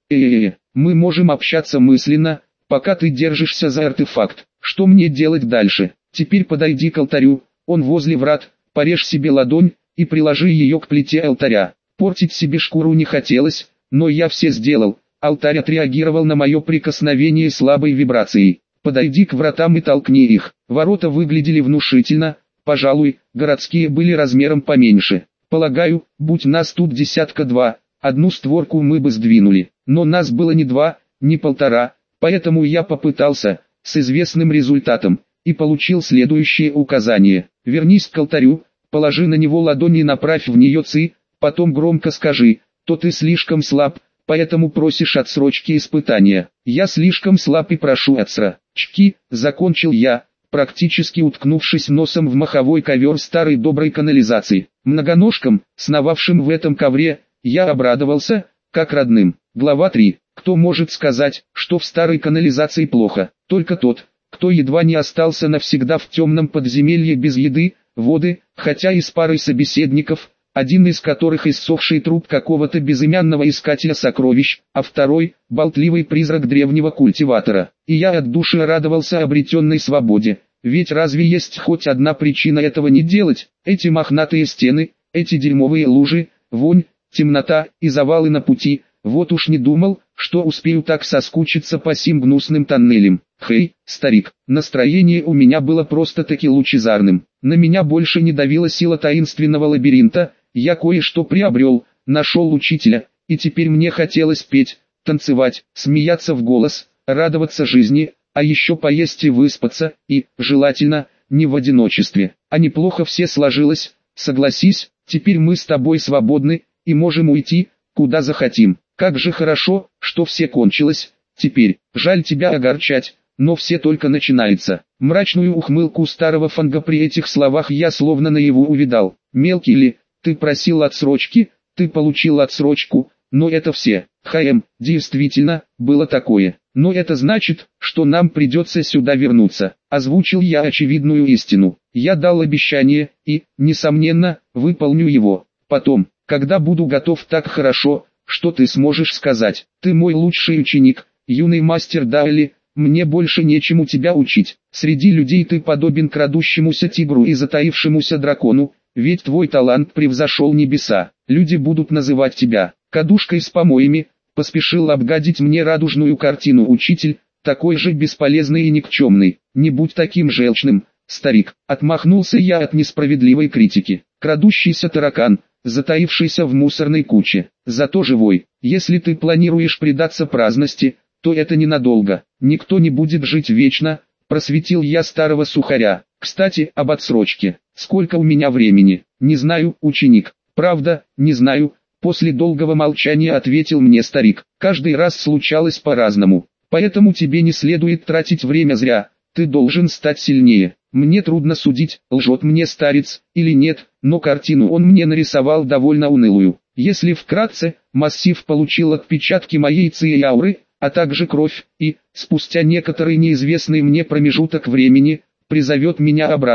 Мы можем общаться мысленно, пока ты держишься за артефакт. Что мне делать дальше? Теперь подойди к алтарю, он возле врат, порежь себе ладонь, и приложи ее к плите алтаря». Портить себе шкуру не хотелось, но я все сделал. Алтарь отреагировал на мое прикосновение слабой вибрацией. «Подойди к вратам и толкни их». Ворота выглядели внушительно, пожалуй, городские были размером поменьше. Полагаю, будь нас тут десятка-два, одну створку мы бы сдвинули. Но нас было не два, не полтора, поэтому я попытался, с известным результатом, и получил следующее указание. «Вернись к алтарю, положи на него ладони и направь в нее ци, потом громко скажи, то ты слишком слаб, поэтому просишь отсрочки испытания». «Я слишком слаб и прошу отсрочки», закончил я, практически уткнувшись носом в маховой ковер старой доброй канализации. Многоножкам, сновавшим в этом ковре, я обрадовался, как родным. Глава 3. Кто может сказать, что в старой канализации плохо? Только тот, кто едва не остался навсегда в темном подземелье без еды, воды, хотя и с парой собеседников, один из которых иссохший труп какого-то безымянного искателя сокровищ, а второй – болтливый призрак древнего культиватора. И я от души радовался обретенной свободе, ведь разве есть хоть одна причина этого не делать? Эти мохнатые стены, эти дерьмовые лужи, вонь, темнота и завалы на пути, вот уж не думал, что успею так соскучиться по сим гнусным тоннелям. Хей, старик, настроение у меня было просто-таки лучезарным. На меня больше не давила сила таинственного лабиринта, я кое-что приобрел, нашел учителя, и теперь мне хотелось петь, танцевать, смеяться в голос, радоваться жизни, а еще поесть и выспаться, и, желательно, не в одиночестве. А неплохо все сложилось, согласись, теперь мы с тобой свободны, и можем уйти, куда захотим. Как же хорошо, что все кончилось, теперь, жаль тебя огорчать, но все только начинается. Мрачную ухмылку старого Фанга при этих словах я словно наяву увидал. Мелкий ли, ты просил отсрочки, ты получил отсрочку, но это все. Действительно, было такое. Но это значит, что нам придется сюда вернуться. Озвучил я очевидную истину. Я дал обещание, и, несомненно, выполню его. Потом, когда буду готов так хорошо, что ты сможешь сказать: «Ты мой лучший ученик, юный мастер Дайли, мне больше нечему тебя учить». Среди людей ты подобен крадущемуся тигру и затаившемуся дракону, ведь твой талант превзошел небеса. Люди будут называть тебя кадушкой с помоями. Поспешил обгадить мне радужную картину учитель, такой же бесполезный и никчемный. Не будь таким желчным, старик. Отмахнулся я от несправедливой критики. Крадущийся таракан, затаившийся в мусорной куче, зато живой. Если ты планируешь предаться праздности, то это ненадолго. Никто не будет жить вечно, просветил я старого сухаря. Кстати, об отсрочке. Сколько у меня времени? Не знаю, ученик. Правда, не знаю. После долгого молчания ответил мне старик. Каждый раз случалось по-разному. Поэтому тебе не следует тратить время зря. Ты должен стать сильнее. Мне трудно судить, лжет мне старец или нет, но картину он мне нарисовал довольно унылую. Если вкратце, массив получил отпечатки моей ци и ауры, а также кровь, и, спустя некоторый неизвестный мне промежуток времени, призовет меня обратно,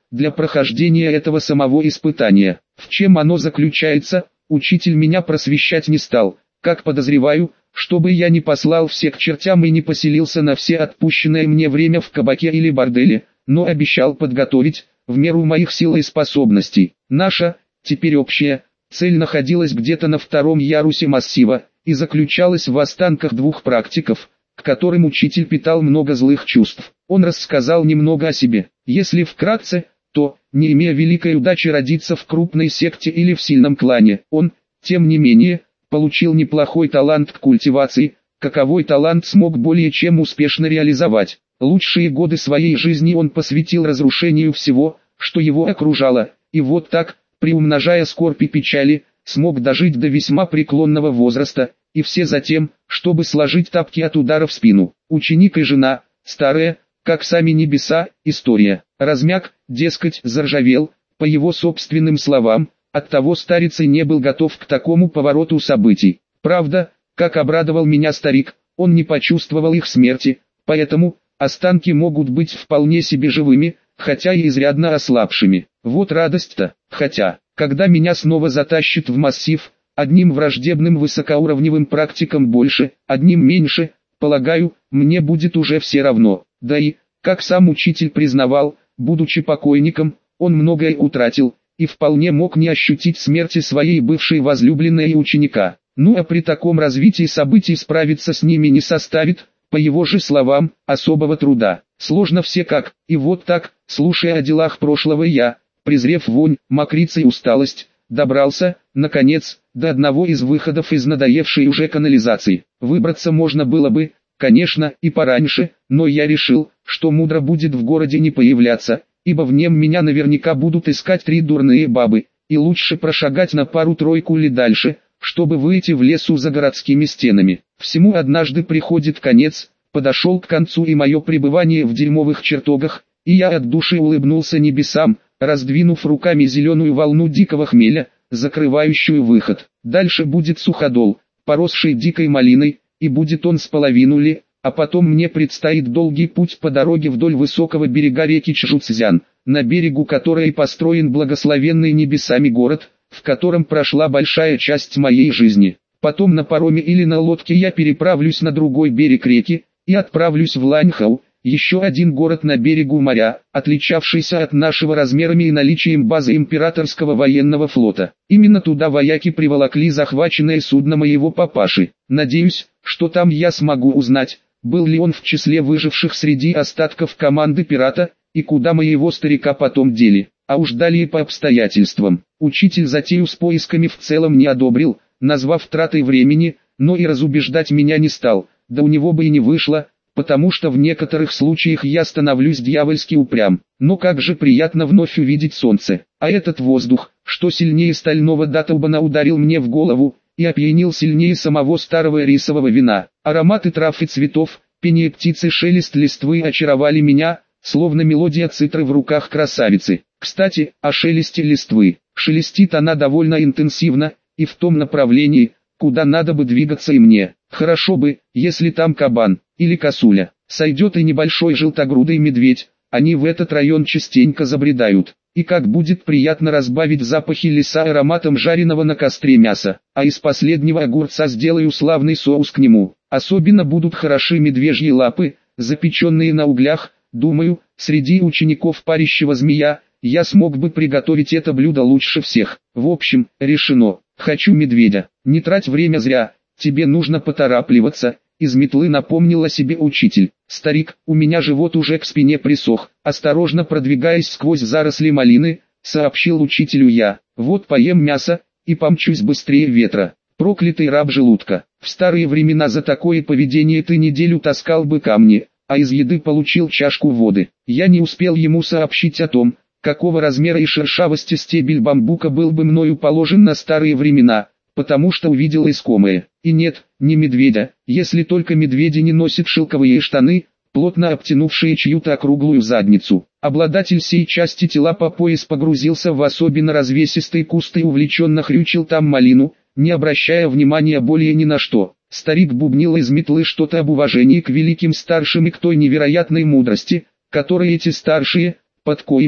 для прохождения этого самого испытания. В чем оно заключается, учитель меня просвещать не стал, как подозреваю, чтобы я не послал всех к чертям и не поселился на все отпущенное мне время в кабаке или борделе, но обещал подготовить, в меру моих сил и способностей. Наша, теперь общая, цель находилась где-то на втором ярусе массива, и заключалась в останках двух практиков, к которым учитель питал много злых чувств. Он рассказал немного о себе. Если вкратце, то, не имея великой удачи родиться в крупной секте или в сильном клане, он, тем не менее, получил неплохой талант к культивации, каковой талант смог более чем успешно реализовать. Лучшие годы своей жизни он посвятил разрушению всего, что его окружало, и вот так, приумножая скорбь и печали, смог дожить до весьма преклонного возраста, и все затем, чтобы сложить тапки от удара в спину. Ученик и жена, старая, как сами небеса, история. Размяк, дескать, заржавел, по его собственным словам, оттого старец и не был готов к такому повороту событий. Правда, как обрадовал меня старик, он не почувствовал их смерти, поэтому останки могут быть вполне себе живыми, хотя и изрядно ослабшими. Вот радость-то, хотя, когда меня снова затащит в массив, одним враждебным высокоуровневым практикам больше, одним меньше, полагаю, мне будет уже все равно. Да и, как сам учитель признавал, будучи покойником, он многое утратил, и вполне мог не ощутить смерти своей бывшей возлюбленной и ученика. Ну а при таком развитии событий справиться с ними не составит, по его же словам, особого труда. Сложно все как, и вот так, слушая о делах прошлого я, презрев вонь, мокрица и усталость, добрался, наконец, до одного из выходов из надоевшей уже канализации. Выбраться можно было бы, конечно, и пораньше, но я решил, что мудро будет в городе не появляться, ибо в нем меня наверняка будут искать три дурные бабы, и лучше прошагать на пару-тройку или дальше, чтобы выйти в лесу за городскими стенами. Всему однажды приходит конец, подошел к концу и мое пребывание в дерьмовых чертогах, и я от души улыбнулся небесам, раздвинув руками зеленую волну дикого хмеля, закрывающую выход. Дальше будет суходол, поросший дикой малиной, и будет он с половину ли, а потом мне предстоит долгий путь по дороге вдоль высокого берега реки Чжуцзян, на берегу которой построен благословенный небесами город, в котором прошла большая часть моей жизни. Потом на пароме или на лодке я переправлюсь на другой берег реки, и отправлюсь в Ланьхау, еще один город на берегу моря, отличавшийся от нашего размерами и наличием базы императорского военного флота. Именно туда вояки приволокли захваченное судно моего папаши. Надеюсь, что там я смогу узнать, был ли он в числе выживших среди остатков команды пирата, и куда моего старика потом дели. А уж далее по обстоятельствам. Учитель затею с поисками в целом не одобрил, назвав тратой времени, но и разубеждать меня не стал, да у него бы и не вышло, потому что в некоторых случаях я становлюсь дьявольски упрям. Но как же приятно вновь увидеть солнце. А этот воздух, что сильнее стального даттлбана, ударил мне в голову, и опьянил сильнее самого старого рисового вина. Ароматы трав и цветов, пение птиц и шелест листвы очаровали меня, словно мелодия цитры в руках красавицы. Кстати, о шелесте листвы. Шелестит она довольно интенсивно, и в том направлении, куда надо бы двигаться и мне. Хорошо бы, если там кабан, или косуля. Сойдет и небольшой желтогрудый медведь, они в этот район частенько забредают. И как будет приятно разбавить запахи леса ароматом жареного на костре мяса. А из последнего огурца сделаю славный соус к нему. Особенно будут хороши медвежьи лапы, запеченные на углях. Думаю, среди учеников парящего змея, я смог бы приготовить это блюдо лучше всех. В общем, решено. Хочу медведя. Не трать время зря, тебе нужно поторапливаться. Из метлы напомнил о себе учитель. Старик, у меня живот уже к спине присох. Осторожно продвигаясь сквозь заросли малины, сообщил учителю я. Вот поем мясо, и помчусь быстрее ветра. Проклятый раб желудка. В старые времена за такое поведение ты неделю таскал бы камни, а из еды получил чашку воды. Я не успел ему сообщить о том, какого размера и шершавости стебель бамбука был бы мною положен на старые времена, потому что увидел искомое. И нет, не медведя, если только медведи не носят шелковые штаны, плотно обтянувшие чью-то округлую задницу. Обладатель сей части тела по пояс погрузился в особенно развесистый куст и увлеченно хрючил там малину, не обращая внимания более ни на что. Старик бубнил из метлы что-то об уважении к великим старшим и к той невероятной мудрости, которой эти старшие, под коими,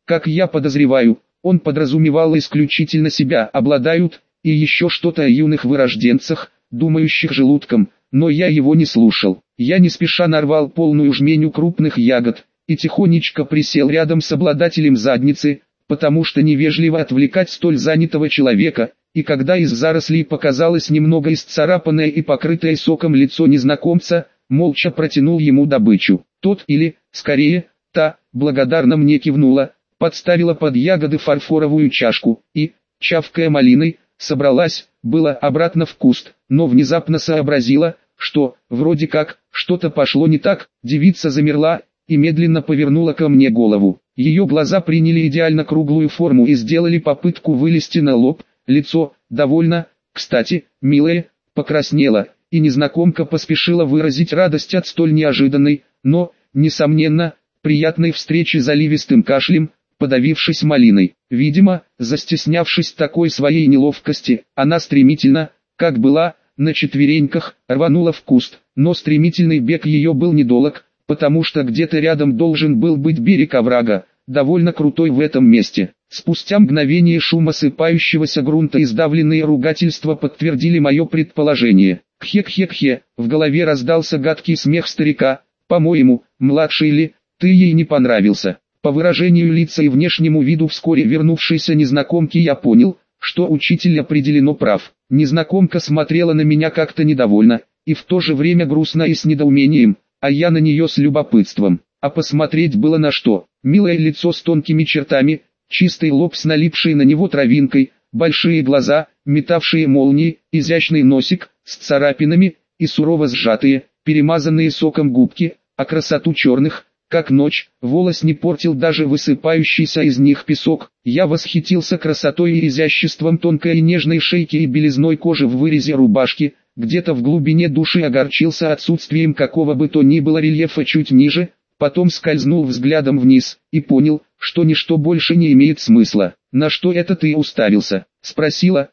Как я подозреваю, он подразумевал исключительно себя, обладают, и еще что-то о юных вырожденцах, думающих желудком, но я его не слушал. Я не спеша нарвал полную жменю крупных ягод, и тихонечко присел рядом с обладателем задницы, потому что невежливо отвлекать столь занятого человека, и когда из зарослей показалось немного исцарапанное и покрытое соком лицо незнакомца, молча протянул ему добычу. Тот или, скорее, та, благодарно мне кивнула, подставила под ягоды фарфоровую чашку и, чавкая малиной, собралась, было обратно в куст, но внезапно сообразила, что, вроде как, что-то пошло не так, девица замерла и медленно повернула ко мне голову. Ее глаза приняли идеально круглую форму и сделали попытку вылезти на лоб, лицо, довольно, кстати, милое, покраснело, и незнакомка поспешила выразить радость от столь неожиданной, но, несомненно, приятной встречи заливистым кашлем, подавившись малиной. Видимо, застеснявшись такой своей неловкости, она стремительно, как была, на четвереньках, рванула в куст, но стремительный бег ее был недолг, потому что где-то рядом должен был быть берег оврага, довольно крутой в этом месте. Спустя мгновение шум осыпающегося грунта и сдавленные ругательства подтвердили мое предположение. Кхе-кхе-кхе, в голове раздался гадкий смех старика, по-моему, младший ли, ты ей не понравился. По выражению лица и внешнему виду вскоре вернувшейся незнакомки я понял, что учитель определенно прав. Незнакомка смотрела на меня как-то недовольно, и в то же время грустно и с недоумением, а я на нее с любопытством. А посмотреть было на что. Милое лицо с тонкими чертами, чистый лоб с налипшей на него травинкой, большие глаза, метавшие молнии, изящный носик, с царапинами, и сурово сжатые, перемазанные соком губки, а красоту черных, как ночь, волос не портил даже высыпающийся из них песок. Я восхитился красотой и изяществом тонкой и нежной шейки и белизной кожи в вырезе рубашки, где-то в глубине души огорчился отсутствием какого бы то ни было рельефа чуть ниже, потом скользнул взглядом вниз, и понял, что ничто больше не имеет смысла. «На что это ты уставился?» Спросила,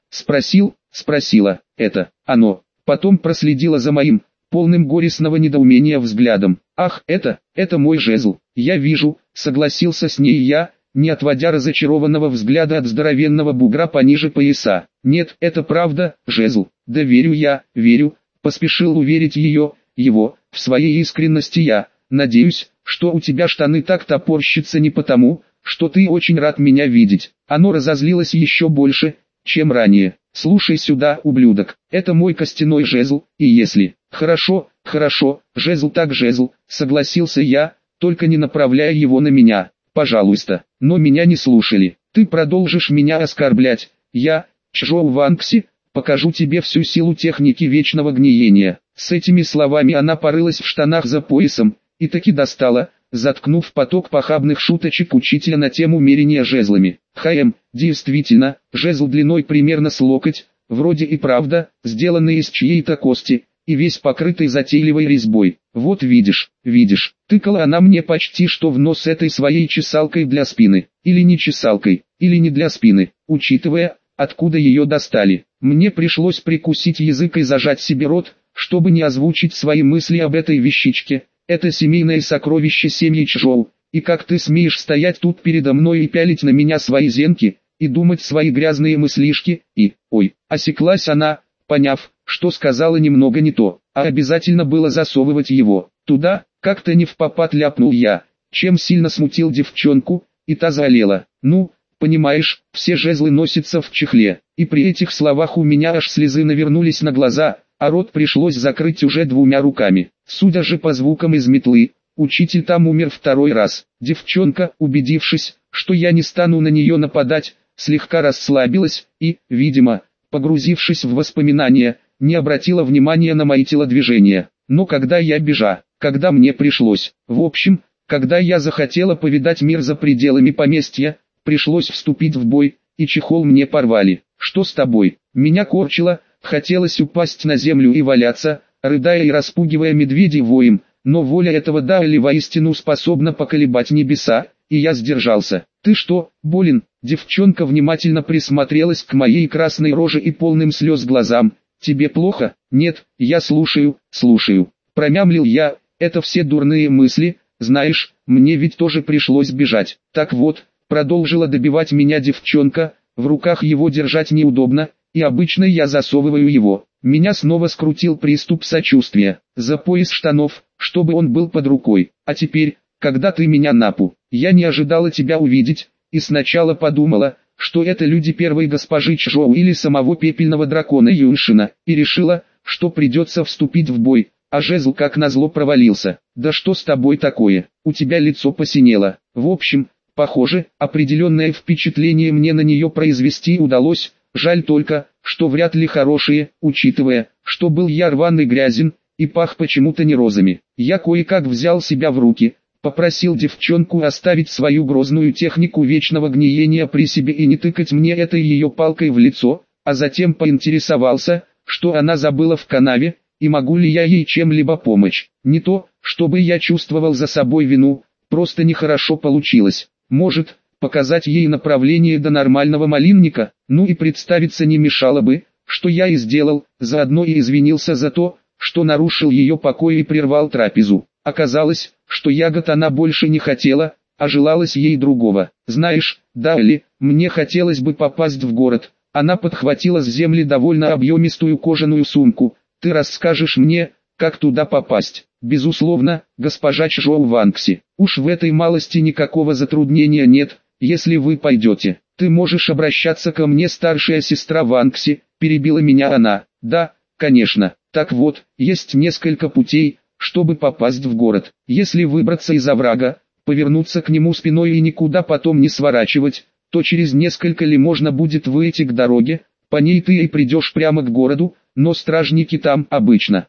спросила, это, оно. Потом проследила за моим, полным горестного недоумения взглядом. «Ах, это мой жезл, я вижу», согласился с ней я, не отводя разочарованного взгляда от здоровенного бугра пониже пояса. «Нет, это правда, жезл, да верю я, верю», поспешил уверить его, в своей искренности я. «Надеюсь, что у тебя штаны так топорщатся не потому, что ты очень рад меня видеть». Оно разозлилось еще больше, чем ранее. «Слушай сюда, ублюдок, это мой костяной жезл, и если...» «Хорошо, жезл так жезл», согласился я, только не направляя его на меня, пожалуйста. Но меня не слушали. «Ты продолжишь меня оскорблять, я, Чжоу Ванкси, покажу тебе всю силу техники вечного гниения». С этими словами она порылась в штанах за поясом, и таки достала, заткнув поток похабных шуточек учителя на тему мерения жезлами. Действительно, жезл длиной примерно с локоть, вроде и правда, сделанный из чьей-то кости, и весь покрытый затейливой резьбой. «Вот видишь, тыкала она мне почти что в нос этой своей чесалкой для спины, или не чесалкой, или не для спины, учитывая, откуда ее достали. Мне пришлось прикусить язык и зажать себе рот, чтобы не озвучить свои мысли об этой вещичке. Это семейное сокровище семьи Чжоу, и как ты смеешь стоять тут передо мной и пялить на меня свои зенки, и думать свои грязные мыслишки, и, осеклась она, поняв, что сказала немного не то, а обязательно было засовывать его туда, как-то не впопад ляпнул я, чем сильно смутил девчонку, и та заолела. «Ну, понимаешь, все жезлы носятся в чехле», и при этих словах у меня аж слезы навернулись на глаза, а рот пришлось закрыть уже двумя руками. Судя же по звукам из метлы, учитель там умер второй раз. Девчонка, убедившись, что я не стану на нее нападать, слегка расслабилась и, видимо, погрузившись в воспоминания, не обратила внимания на мои телодвижения. Но когда я когда мне пришлось, в общем, когда я захотела повидать мир за пределами поместья, пришлось вступить в бой, и чехол мне порвали. «Что с тобой?» Меня корчило, хотелось упасть на землю и валяться, рыдая и распугивая медведей воем, но воля этого Даоли воистину способна поколебать небеса, и я сдержался. «Ты что, болен?» Девчонка внимательно присмотрелась к моей красной роже и полным слез глазам. «Тебе плохо?» «Нет, я слушаю». Промямлил я, это все дурные мысли, знаешь, мне ведь тоже пришлось бежать. Так вот, Продолжила добивать меня девчонка, в руках его держать неудобно, и обычно я засовываю его. Меня снова скрутил приступ сочувствия. За пояс штанов, чтобы он был под рукой. А теперь, когда ты меня напу, я не ожидала тебя увидеть, и сначала подумала, что это люди первой госпожи Чжоу или самого пепельного дракона Юншина, и решила, что придется вступить в бой, а жезл как назло провалился. Да что с тобой такое? У тебя лицо посинело. В общем, похоже, определенное впечатление мне на нее произвести удалось, жаль только, что вряд ли хорошие, учитывая, что был я рван и грязен, и пах почему-то не розами. Я кое-как взял себя в руки, попросил девчонку оставить свою грозную технику вечного гниения при себе и не тыкать мне этой ее палкой в лицо, а затем поинтересовался, что она забыла в канаве, и могу ли я ей чем-либо помочь. Не то, чтобы я чувствовал за собой вину, просто нехорошо получилось. Может, показать ей направление до нормального малинника, ну и представиться не мешало бы, что я и сделал, заодно и извинился за то, что нарушил ее покой и прервал трапезу. Оказалось, что ягод она больше не хотела, а желалось ей другого. Знаешь, Дали, мне хотелось бы попасть в город. Она подхватила с земли довольно объемистую кожаную сумку. Ты расскажешь мне, как туда попасть? Безусловно, госпожа Чжоу Ванкси. Уж в этой малости никакого затруднения нет, если вы пойдете. Ты можешь обращаться ко мне, старшая сестра Ванкси, перебила меня она. Да, конечно. Так вот, есть несколько путей, чтобы попасть в город. Если выбраться из оврага, повернуться к нему спиной и никуда потом не сворачивать, то через несколько ли можно будет выйти к дороге, по ней ты и придешь прямо к городу, но стражники там обычно.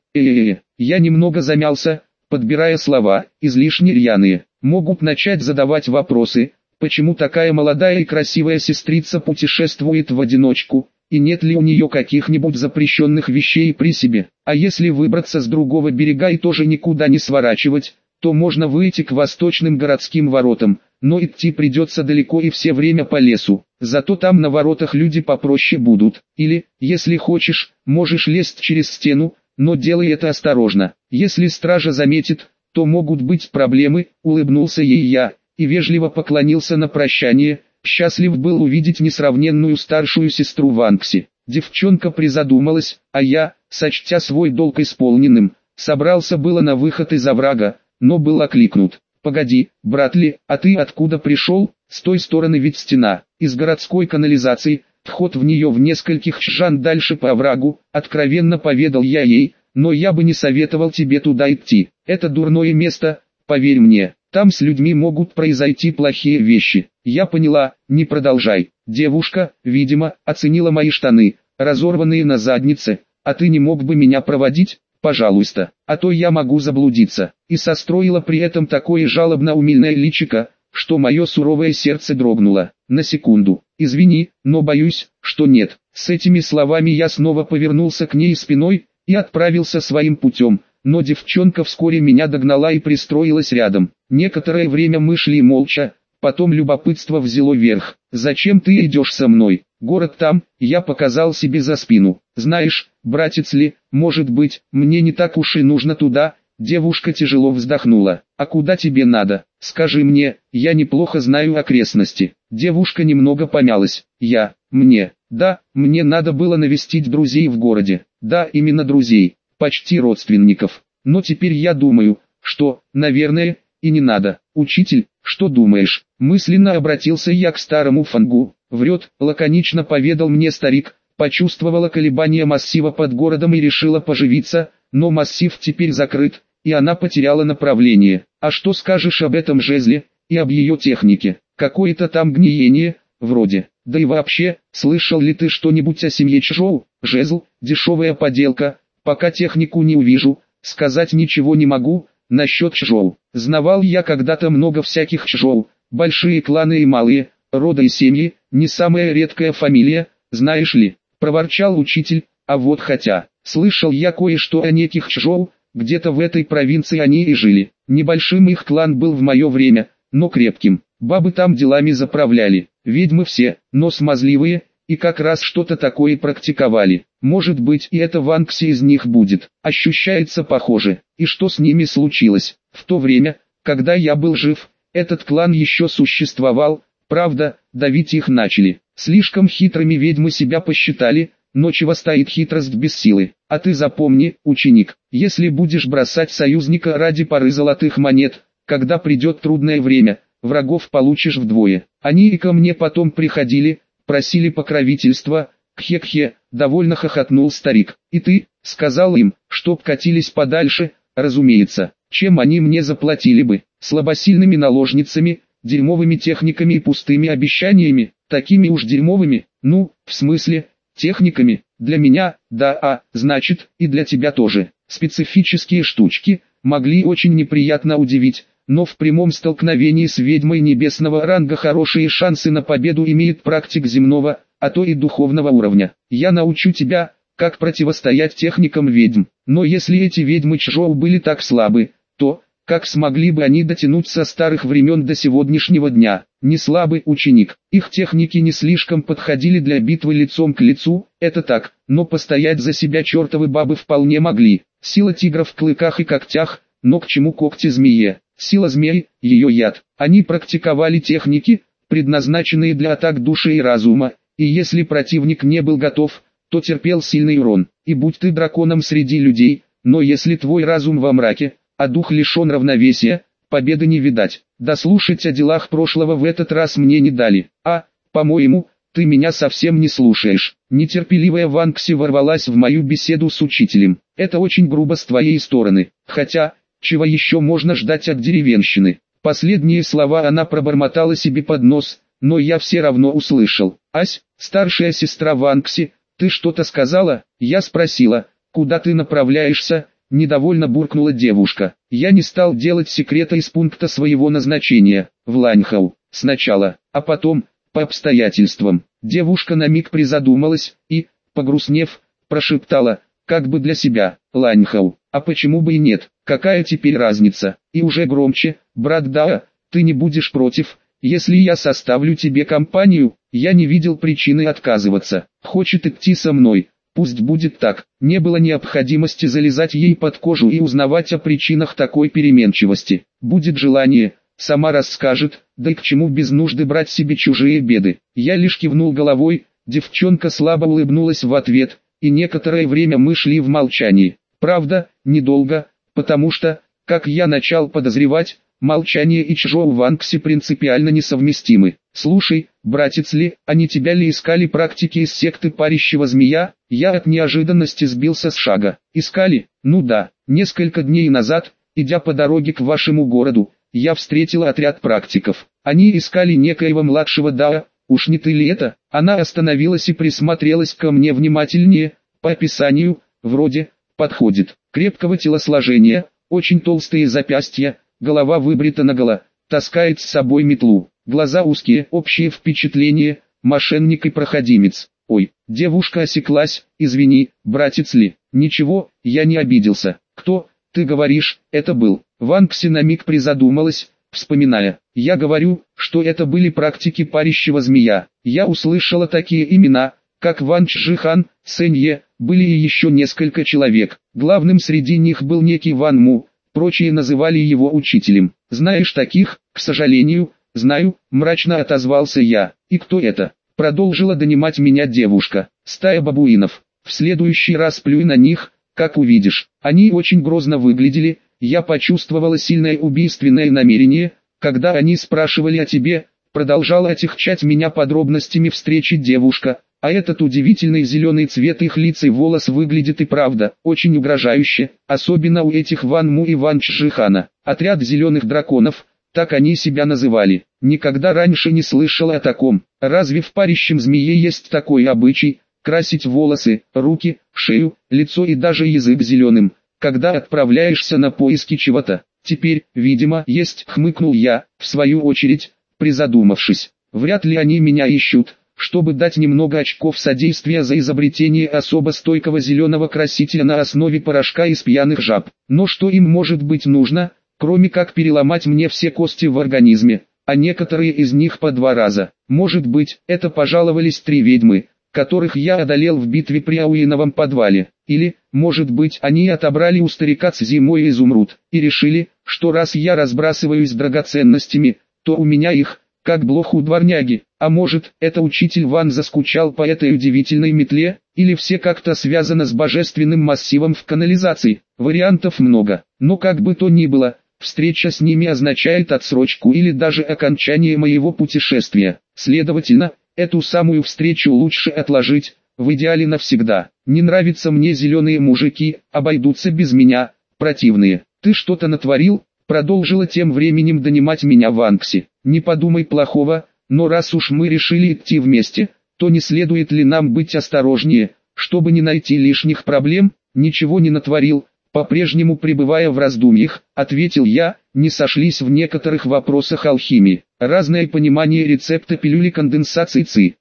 Я немного замялся, подбирая слова, излишне рьяные. Могут начать задавать вопросы, почему такая молодая и красивая сестрица путешествует в одиночку, и нет ли у нее каких-нибудь запрещенных вещей при себе. А если выбраться с другого берега и тоже никуда не сворачивать, то можно выйти к восточным городским воротам, но идти придется далеко и все время по лесу. Зато там на воротах люди попроще будут. Или, если хочешь, можешь лезть через стену, но делай это осторожно. Если стража заметит, то могут быть проблемы, улыбнулся ей я, и вежливо поклонился на прощание. Счастлив был увидеть несравненную старшую сестру Ванкси. Девчонка призадумалась, а я, сочтя свой долг исполненным, собрался было на выход из оврага, но был окликнут. «Погоди, брат Ли, а ты откуда пришел? С той стороны ведь стена, из городской канализации, вход в нее в нескольких чжан дальше по оврагу», откровенно поведал я ей, «но я бы не советовал тебе туда идти. Это дурное место, поверь мне, там с людьми могут произойти плохие вещи». Я поняла, не продолжай. Девушка, видимо, оценила мои штаны, разорванные на заднице. «А ты не мог бы меня проводить? Пожалуйста, а то я могу заблудиться». И состроила при этом такое жалобно-умильное личико, что мое суровое сердце дрогнуло. На секунду. «Извини, но боюсь, что нет». С этими словами я снова повернулся к ней спиной и отправился своим путем, но девчонка вскоре меня догнала и пристроилась рядом. Некоторое время мы шли молча, потом любопытство взяло верх. «Зачем ты идешь со мной? Город там», я показал себе за спину. «Знаешь, братец Ли, может быть, мне не так уж и нужно туда». Девушка тяжело вздохнула. «А куда тебе надо? Скажи мне, я неплохо знаю окрестности». Девушка немного помялась. Да, мне надо было навестить друзей в городе. Да, именно друзей, почти родственников. Но теперь я думаю, что, наверное, и не надо. Учитель, что думаешь?» Мысленно обратился я к старому Фангу. «Врет», лаконично поведал мне старик. Почувствовала колебания массива под городом и решила поживиться, но массив теперь закрыт, и она потеряла направление. «А что скажешь об этом жезле, и об ее технике? Какое-то там гниение, вроде. Да и вообще, слышал ли ты что-нибудь о семье Чжоу? Жезл, дешевая поделка, пока технику не увижу, сказать ничего не могу». Насчет Чжоу. Знавал я когда-то много всяких Чжоу, большие кланы и малые, рода и семьи, не самая редкая фамилия, знаешь ли, проворчал учитель. «А вот хотя, слышал я кое-что о неких Чжоу, где-то в этой провинции они и жили. Небольшим их клан был в мое время, но крепким. Бабы там делами заправляли, ведьмы все, но смазливые, и как раз что-то такое практиковали. Может быть, и это Ванкси из них будет. Ощущается похоже. И что с ними случилось? В то время, когда я был жив, этот клан еще существовал, Правда, давить их начали. Слишком хитрыми ведьмы себя посчитали, но чего стоит хитрость без силы. А ты запомни, ученик, если будешь бросать союзника ради пары золотых монет, когда придет трудное время, врагов получишь вдвое. Они и ко мне потом приходили, просили покровительства. Кхе-кхе, довольно хохотнул старик. И ты, сказал им, чтоб катились подальше, разумеется. Чем они мне заплатили бы? Слабосильными наложницами, дерьмовыми техниками и пустыми обещаниями, такими уж дерьмовыми, ну, в смысле, техниками, для меня, да, значит, и для тебя тоже. Специфические штучки, могли очень неприятно удивить, но в прямом столкновении с ведьмой небесного ранга хорошие шансы на победу имеет практик земного, а то и духовного уровня. Я научу тебя, как противостоять техникам ведьм, но если эти ведьмы Чжоу были так слабы, то, как смогли бы они дотянуть со старых времен до сегодняшнего дня? Не слабый ученик, их техники не слишком подходили для битвы лицом к лицу, это так, но постоять за себя чертовы бабы вполне могли. Сила тигра в клыках и когтях, но к чему когти змее? Сила змеи, ее яд. Они практиковали техники, предназначенные для атак души и разума, и если противник не был готов, то терпел сильный урон. И будь ты драконом среди людей, но если твой разум во мраке, а дух лишен равновесия, победы не видать. Дослушать о делах прошлого в этот раз мне не дали. По-моему, ты меня совсем не слушаешь. Нетерпеливая Ванкси ворвалась в мою беседу с учителем. Это очень грубо с твоей стороны. Хотя, чего еще можно ждать от деревенщины? Последние слова она пробормотала себе под нос, но я все равно услышал. Ась, старшая сестра Ванкси, ты что-то сказала? Я спросила, куда ты направляешься? Недовольно буркнула девушка. Я не стал делать секрета из пункта своего назначения, в Ланьхау, сначала, а потом, по обстоятельствам. Девушка на миг призадумалась и, погрустнев, прошептала, как бы для себя, Ланьхау, а почему бы и нет, какая теперь разница? И уже громче, брат Дао, ты не будешь против, если я составлю тебе компанию? Я не видел причины отказываться. Хочет идти со мной? Пусть будет так. Не было необходимости залезать ей под кожу и узнавать о причинах такой переменчивости. Будет желание, сама расскажет, да и к чему без нужды брать себе чужие беды. Я лишь кивнул головой, девчонка слабо улыбнулась в ответ, и некоторое время мы шли в молчании. Правда, недолго, потому что, как я начал подозревать, молчание и Чжоу Ванкси принципиально несовместимы. Слушай, братец Ли, они тебя ли искали практики из секты парящего змея? Я от неожиданности сбился с шага. Искали? Ну да, несколько дней назад, идя по дороге к вашему городу, я встретил отряд практиков. Они искали некоего младшего Дао, уж не ты ли это? Она остановилась и присмотрелась ко мне внимательнее, по описанию, вроде, подходит. Крепкого телосложения, очень толстые запястья, голова выбрита наголо, таскает с собой метлу. Глаза узкие, общее впечатление, мошенник и проходимец. Ой, девушка осеклась, извини, братец Ли. Ничего, я не обиделся. Кто, ты говоришь, это был? Ванкси на миг призадумалась, вспоминая. Я говорю, что это были практики парящего змея. Я услышала такие имена, как Ван Чжихан, Сэнье, были и еще несколько человек. Главным среди них был некий Ван Му, прочие называли его учителем. Знаешь таких? К сожалению, знаю, мрачно отозвался я. И кто это? Продолжила донимать меня девушка. Стая бабуинов. В следующий раз плюй на них, как увидишь. Они очень грозно выглядели, я почувствовала сильное убийственное намерение, когда они спрашивали о тебе, продолжала отягчать меня подробностями встречи девушка, а этот удивительный зеленый цвет их лиц и волос выглядит и правда очень угрожающе, особенно у этих Ван Му и Ван Чжихана. Отряд зеленых драконов, так они себя называли. Никогда раньше не слышала о таком. Разве в парящем змее есть такой обычай, красить волосы, руки, шею, лицо и даже язык зеленым, когда отправляешься на поиски чего-то? Теперь, видимо, есть, хмыкнул я, в свою очередь, призадумавшись. Вряд ли они меня ищут, чтобы дать немного очков содействия за изобретение особо стойкого зеленого красителя на основе порошка из пьяных жаб. Но что им может быть нужно, кроме как переломать мне все кости в организме, а некоторые из них по 2 раза? Может быть, это пожаловались 3 ведьмы, которых я одолел в битве при Ауиновом подвале. Или, может быть, они отобрали у старика Цзимоя изумруд, и решили, что раз я разбрасываюсь драгоценностями, то у меня их, как блох у дворняги. А может, это учитель Ван заскучал по этой удивительной метле, или все как-то связано с божественным массивом в канализации. Вариантов много, но как бы то ни было, встреча с ними означает отсрочку или даже окончание моего путешествия. Следовательно, эту самую встречу лучше отложить, в идеале навсегда. Не нравятся мне зеленые мужики, обойдутся без меня, противные. Ты что-то натворил? Продолжила тем временем донимать меня Ванкси. Не подумай плохого, но раз уж мы решили идти вместе, то не следует ли нам быть осторожнее, чтобы не найти лишних проблем? Ничего не натворил, по-прежнему пребывая в раздумьях, ответил я, не сошлись в некоторых вопросах алхимии. Разное понимание рецепта пилюли конденсации ЦИ.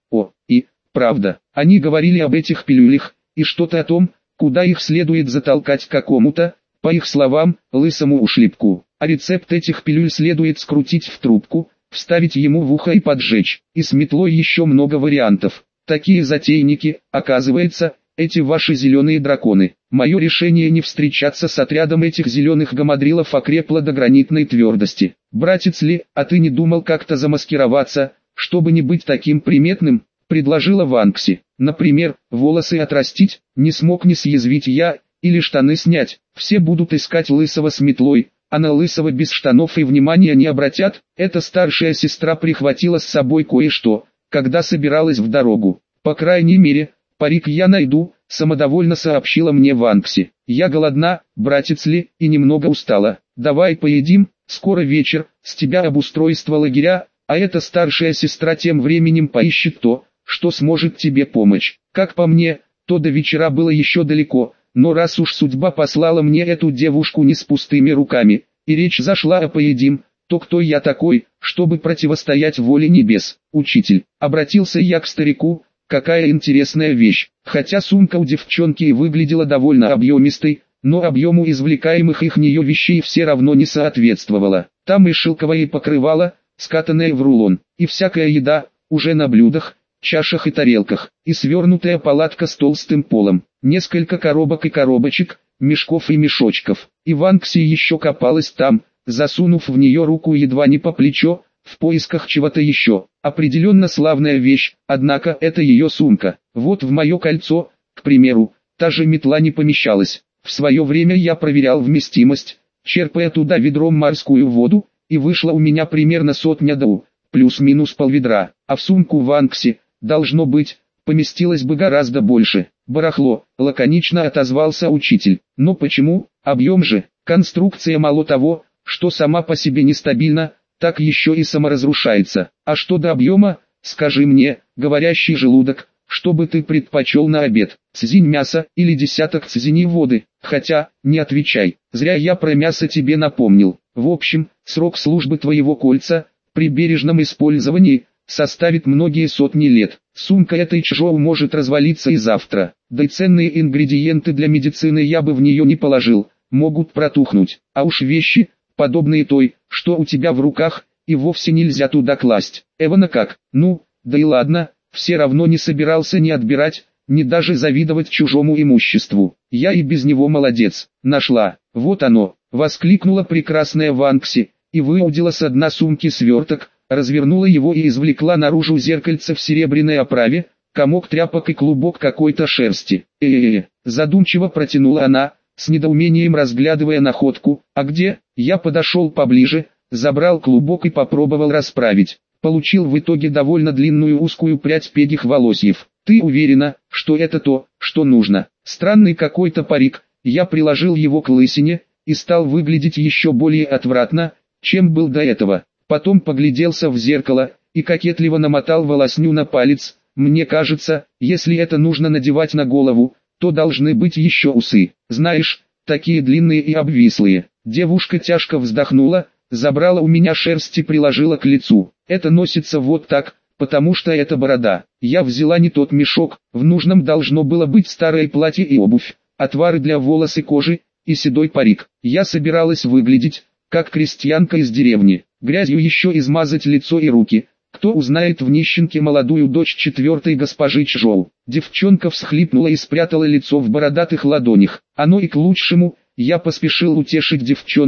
Правда, они говорили об этих пилюлях, и что-то о том, куда их следует затолкать какому-то, по их словам, лысому ушлепку. А рецепт этих пилюль следует скрутить в трубку, вставить ему в ухо и поджечь. И с метлой еще много вариантов. Такие затейники, оказывается, эти ваши зеленые драконы. Мое решение не встречаться с отрядом этих зеленых гамадрилов окрепло до гранитной твердости. Братец Ли, а ты не думал как-то замаскироваться, чтобы не быть таким приметным? Предложила Ванкси. Например, волосы отрастить, не смог не съязвить я, или штаны снять. Все будут искать лысого с метлой, а на лысого без штанов и внимания не обратят. Эта старшая сестра прихватила с собой кое-что, когда собиралась в дорогу. По крайней мере, парик я найду, самодовольно сообщила мне Ванкси. Я голодна, братец Ли, и немного устала. Давай поедим, скоро вечер, с тебя обустройство лагеря, а эта старшая сестра тем временем поищет то, что сможет тебе помочь. Как по мне, то до вечера было еще далеко, но раз уж судьба послала мне эту девушку не с пустыми руками, и речь зашла о поедим, то кто я такой, чтобы противостоять воле небес? Учитель, обратился я к старику, какая интересная вещь. Хотя сумка у девчонки и выглядела довольно объемистой, но объему извлекаемых их нее вещей все равно не соответствовало. Там и шелковое покрывало, скатанное в рулон, и всякая еда, уже на блюдах, чашах и тарелках, и свернутая палатка с толстым полом, несколько коробок и коробочек, мешков и мешочков. И Ванкси еще копалась там, засунув в нее руку едва не по плечо, в поисках чего-то еще. Определенно славная вещь, однако это ее сумка. Вот в мое кольцо, к примеру, та же метла не помещалась. В свое время я проверял вместимость, черпая туда ведром морскую воду, и вышло у меня примерно 100 дау, плюс-минус полведра, а в сумку Ванкси, должно быть, поместилось бы гораздо больше. Барахло, лаконично отозвался учитель. Но почему? Объем же, конструкция мало того, что сама по себе нестабильна, так еще и саморазрушается. А что до объема, скажи мне, говорящий желудок, что бы ты предпочел на обед, цзинь мяса или десяток цзиней воды? Хотя, не отвечай, зря я про мясо тебе напомнил. В общем, срок службы твоего кольца, при бережном использовании, составит многие сотни лет. Сумка этой Чжоу может развалиться и завтра, да и ценные ингредиенты для медицины я бы в нее не положил, могут протухнуть, а уж вещи, подобные той, что у тебя в руках, и вовсе нельзя туда класть. Эвана как? Ну, да и ладно, все равно не собирался ни отбирать, ни даже завидовать чужому имуществу. Я и без него молодец, нашла. Вот оно, воскликнула прекрасная Ванкси, и выудила с дна сумки сверток, развернула его и извлекла наружу зеркальце в серебряной оправе, комок тряпок и клубок какой-то шерсти. Задумчиво протянула она, с недоумением разглядывая находку. А где? Я подошел поближе, забрал клубок и попробовал расправить. Получил в итоге довольно длинную узкую прядь пегих волосьев. Ты уверена, что это то, что нужно? Странный какой-то парик. Я приложил его к лысине, и стал выглядеть еще более отвратно, чем был до этого. Потом погляделся в зеркало, и кокетливо намотал волосню на палец. Мне кажется, если это нужно надевать на голову, то должны быть еще усы. Знаешь, такие длинные и обвислые. Девушка тяжко вздохнула, забрала у меня шерсть и приложила к лицу. Это носится вот так, потому что это борода. Я взяла не тот мешок, в нужном должно было быть старое платье и обувь, отвары для волос и кожи, и седой парик. Я собиралась выглядеть, как крестьянка из деревни, грязью еще измазать лицо и руки. Кто узнает в нищенке молодую дочь четвертой госпожи Чжоу? Девчонка всхлипнула и спрятала лицо в бородатых ладонях. Оно и к лучшему, я поспешил утешить девчонку,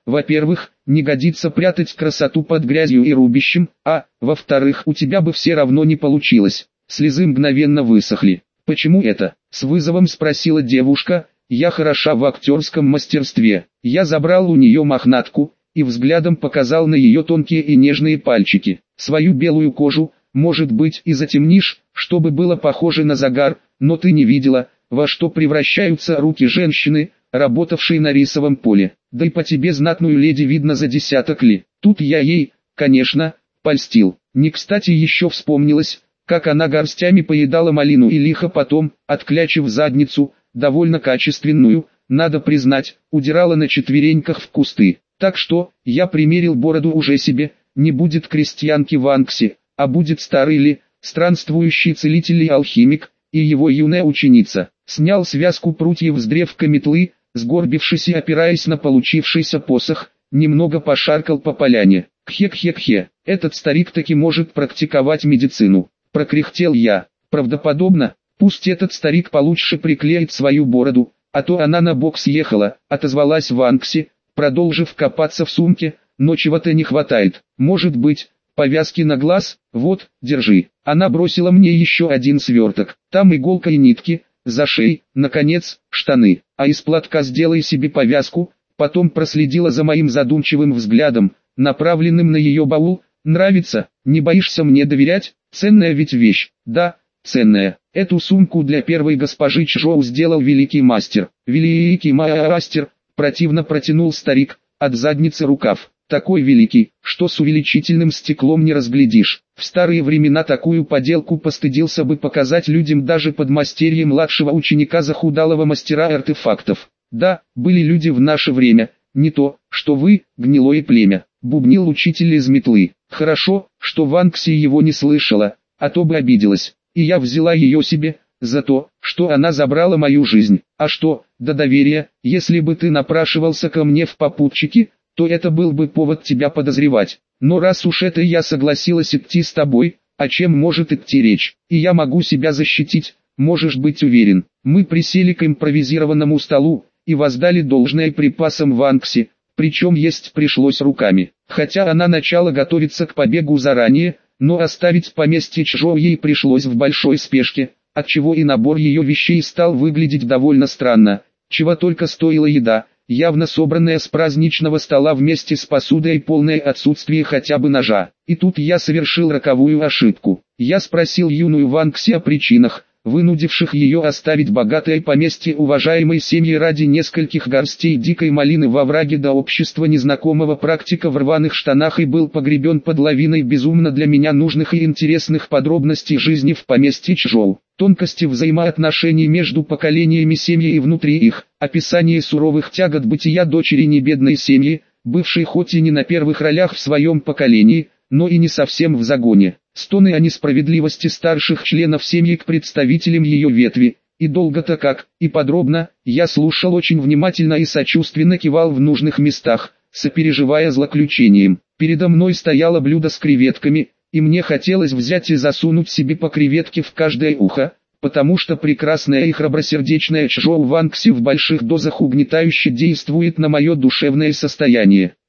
во-первых, не годится прятать красоту под грязью и рубищем, а, во-вторых, у тебя бы все равно не получилось. Слезы мгновенно высохли. «Почему это?» — с вызовом спросила девушка. «Я хороша в актерском мастерстве». Я забрал у нее мохнатку и взглядом показал на ее тонкие и нежные пальчики. «Свою белую кожу, может быть, и затемнишь, чтобы было похоже на загар, но ты не видела, во что превращаются руки женщины, работавшей на рисовом поле. Да и по тебе знатную леди видно за десяток ли». Тут я ей, конечно, польстил. Не кстати еще вспомнилось, как она горстями поедала малину и лихо потом, отклячив задницу, довольно качественную, надо признать, удирала на четвереньках в кусты. Так что, я примерил бороду уже себе, не будет крестьянки в Анксе, а будет старый ли, странствующий целитель и алхимик, и его юная ученица. Снял связку прутьев с древка метлы, сгорбившись и опираясь на получившийся посох, немного пошаркал по поляне. «Кхе-кхе-кхе, этот старик таки может практиковать медицину», — прокряхтел я. «Правдоподобно, пусть этот старик получше приклеит свою бороду, а то она на бок съехала», — отозвалась Ванкси, продолжив копаться в сумке. «Но чего-то не хватает. Может быть, повязки на глаз? Вот, держи». Она бросила мне еще один сверток. Там иголка и нитки, зашей, наконец, штаны. «А из платка сделай себе повязку». Потом проследила за моим задумчивым взглядом, направленным на ее баул. «Нравится? Не боишься мне доверять? Ценная ведь вещь». «Да, ценная. Эту сумку для первой госпожи Чжоу сделал великий мастер». «Великий мастер», противно протянул старик, от задницы рукав. «Такой великий, что с увеличительным стеклом не разглядишь. В старые времена такую поделку постыдился бы показать людям даже подмастерье младшего ученика захудалого мастера артефактов. Да, были люди в наше время, не то, что вы, гнилое племя», — бубнил учитель из метлы. «Хорошо, что Ванкси его не слышала, а то бы обиделась. И я взяла ее себе, за то, что она забрала мою жизнь. А что, до доверия, если бы ты напрашивался ко мне в попутчики, то это был бы повод тебя подозревать. Но раз уж это я согласилась идти с тобой, о чем может идти речь, и я могу себя защитить, можешь быть уверен». Мы присели к импровизированному столу и воздали должное припасам Ванкси, причем есть пришлось руками. Хотя она начала готовиться к побегу заранее, но оставить поместье Чжоу ей пришлось в большой спешке, отчего и набор ее вещей стал выглядеть довольно странно. Чего только стоила еда, явно собранная с праздничного стола вместе с посудой и полное отсутствие хотя бы ножа. И тут я совершил роковую ошибку. Я спросил юную Ванкси о причинах, вынудивших ее оставить богатое поместье уважаемой семьи ради нескольких горстей дикой малины во враге до общества незнакомого практика в рваных штанах, и был погребен под лавиной безумно для меня нужных и интересных подробностей жизни в поместье Чжоу. Тонкости взаимоотношений между поколениями семьи и внутри их, описание суровых тягот бытия дочери небедной семьи, бывшей хоть и не на первых ролях в своем поколении, но и не совсем в загоне. Стоны о несправедливости старших членов семьи к представителям ее ветви, и долго-то как, и подробно, я слушал очень внимательно и сочувственно кивал в нужных местах, сопереживая злоключением. Передо мной стояло блюдо с креветками, и мне хотелось взять и засунуть себе по креветке в каждое ухо, потому что прекрасная и храбросердечная Чжоу Ванкси в больших дозах угнетающе действует на мое душевное состояние.